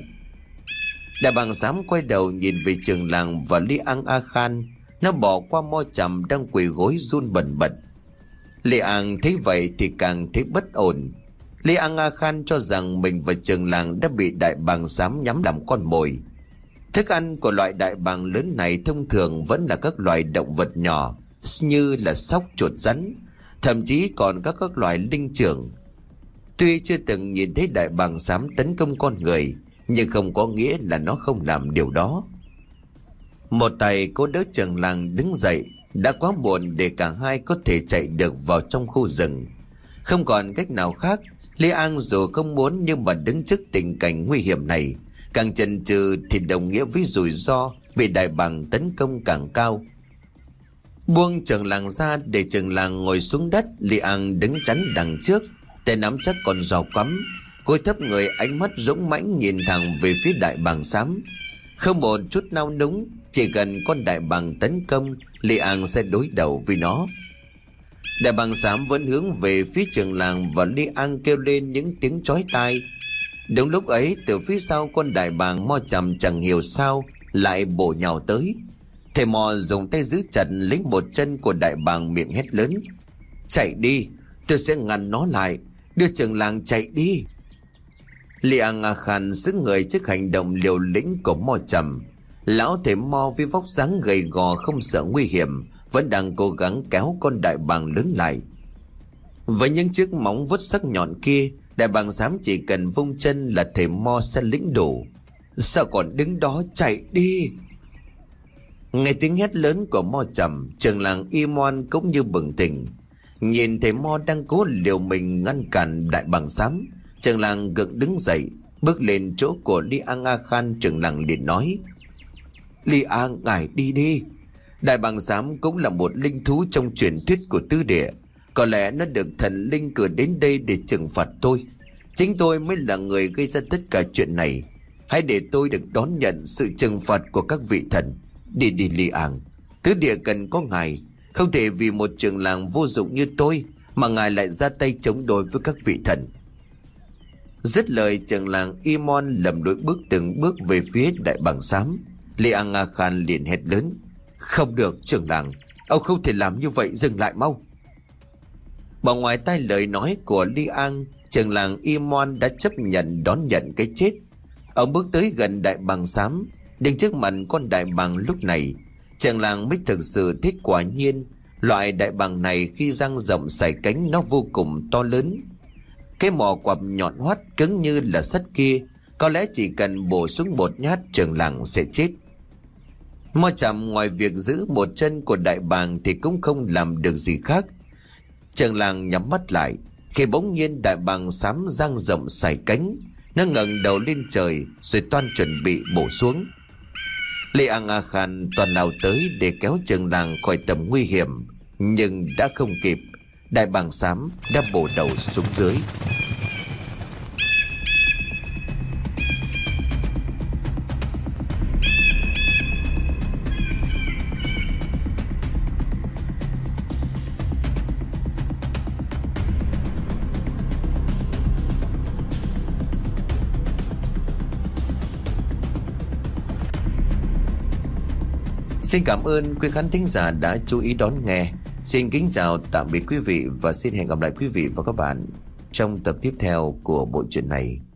Đại bàng xám quay đầu nhìn về trường làng và Li Ang A Khan. Nó bỏ qua Mo Trầm đang quỳ gối run bần bật. Li Ang thấy vậy thì càng thấy bất ổn. Li Ang A Khan cho rằng mình và trường làng đã bị đại bàng xám nhắm làm con mồi. Thức ăn của loại đại bàng lớn này thông thường vẫn là các loài động vật nhỏ như là sóc, chuột, rắn, thậm chí còn các các loài linh trưởng. Tuy chưa từng nhìn thấy đại bàng xám tấn công con người, nhưng không có nghĩa là nó không làm điều đó. Một tay cố đỡ trường làng đứng dậy. Đã quá muộn để cả hai có thể chạy được vào trong khu rừng. Không còn cách nào khác, Li Ang dù không muốn nhưng mà đứng trước tình cảnh nguy hiểm này, càng chần chừ thì đồng nghĩa với rủi ro bị đại bàng tấn công càng cao. Buông trường làng ra để trường làng ngồi xuống đất, Li Ang đứng chắn đằng trước, tay nắm chắc con rào quắm, cúi thấp người, ánh mắt dũng mãnh nhìn thẳng về phía đại bàng xám. Không một chút nao núng, chỉ cần con đại bàng tấn công, Li Ang sẽ đối đầu với nó. Đại bàng xám vẫn hướng về phía trường làng và Li Ang kêu lên những tiếng chói tai. Đúng lúc ấy, từ phía sau con đại bàng Mo Trầm chẳng hiểu sao lại bổ nhào tới. Thầy Mo dùng tay giữ chặt lấy một chân của đại bàng, miệng hét lớn: "Chạy đi, tôi sẽ ngăn nó lại, đưa trường làng chạy đi." Li Ang A Khan sững người trước hành động liều lĩnh của Mo Trầm. Lão thầy Mo với vóc dáng gầy gò không sợ nguy hiểm vẫn đang cố gắng kéo con đại bàng lớn lại. Với những chiếc móng vuốt sắc nhọn kia, đại bàng xám chỉ cần vung chân là thầy Mo sẽ lĩnh đủ. "Sao còn đứng đó, chạy đi!" Nghe tiếng hét lớn của Mo Trầm, trường làng Y Moan cũng như bừng tỉnh. Nhìn thầy Mo đang cố liều mình ngăn cản đại bàng xám, trường làng gượng đứng dậy, bước lên chỗ của Li Ang A Khan. Trường làng liền nói: "Li Ang, ngài đi đi. Đại bàng xám cũng là một linh thú trong truyền thuyết của tứ địa. Có lẽ nó được thần linh cử đến đây để trừng phạt tôi. Chính tôi mới là người gây ra tất cả chuyện này. Hãy để tôi được đón nhận sự trừng phạt của các vị thần. Đi đi Li Ang, tứ địa cần có ngài. Không thể vì một trường làng vô dụng như tôi mà ngài lại ra tay chống đối với các vị thần." Dứt lời, trường làng Y Moan lầm lũi bước từng bước về phía đại bàng xám. Li Ang A Khan liền hét lớn: "Không được trưởng làng, ông không thể làm như vậy, dừng lại mau." Bỏ ngoài tai lời nói của Li Ang, trường làng Y Moan đã chấp nhận đón nhận cái chết. Ông bước tới gần đại bàng xám, đứng trước mặt con đại bàng. Lúc này trường làng mới thực sự thích, quả nhiên loại đại bàng này khi dang rộng sải cánh nó vô cùng to lớn. Cái mỏ quặp nhọn hoắt cứng như là sắt kia, có lẽ chỉ cần bổ xuống một nhát trường làng sẽ chết. Mo Trầm ngoài việc giữ một chân của đại bàng thì cũng không làm được gì khác. Trường làng nhắm mắt lại, khi bỗng nhiên đại bàng xám dang rộng sải cánh, nó ngẩng đầu lên trời rồi toan chuẩn bị bổ xuống. Li Ang A Khan toàn nào tới để kéo trường làng khỏi tầm nguy hiểm, nhưng đã không kịp. Đại bàng xám đã bổ đầu xuống dưới. Xin cảm ơn quý khán thính giả đã chú ý đón nghe. Xin kính chào tạm biệt quý vị và xin hẹn gặp lại quý vị và các bạn trong tập tiếp theo của bộ truyện này.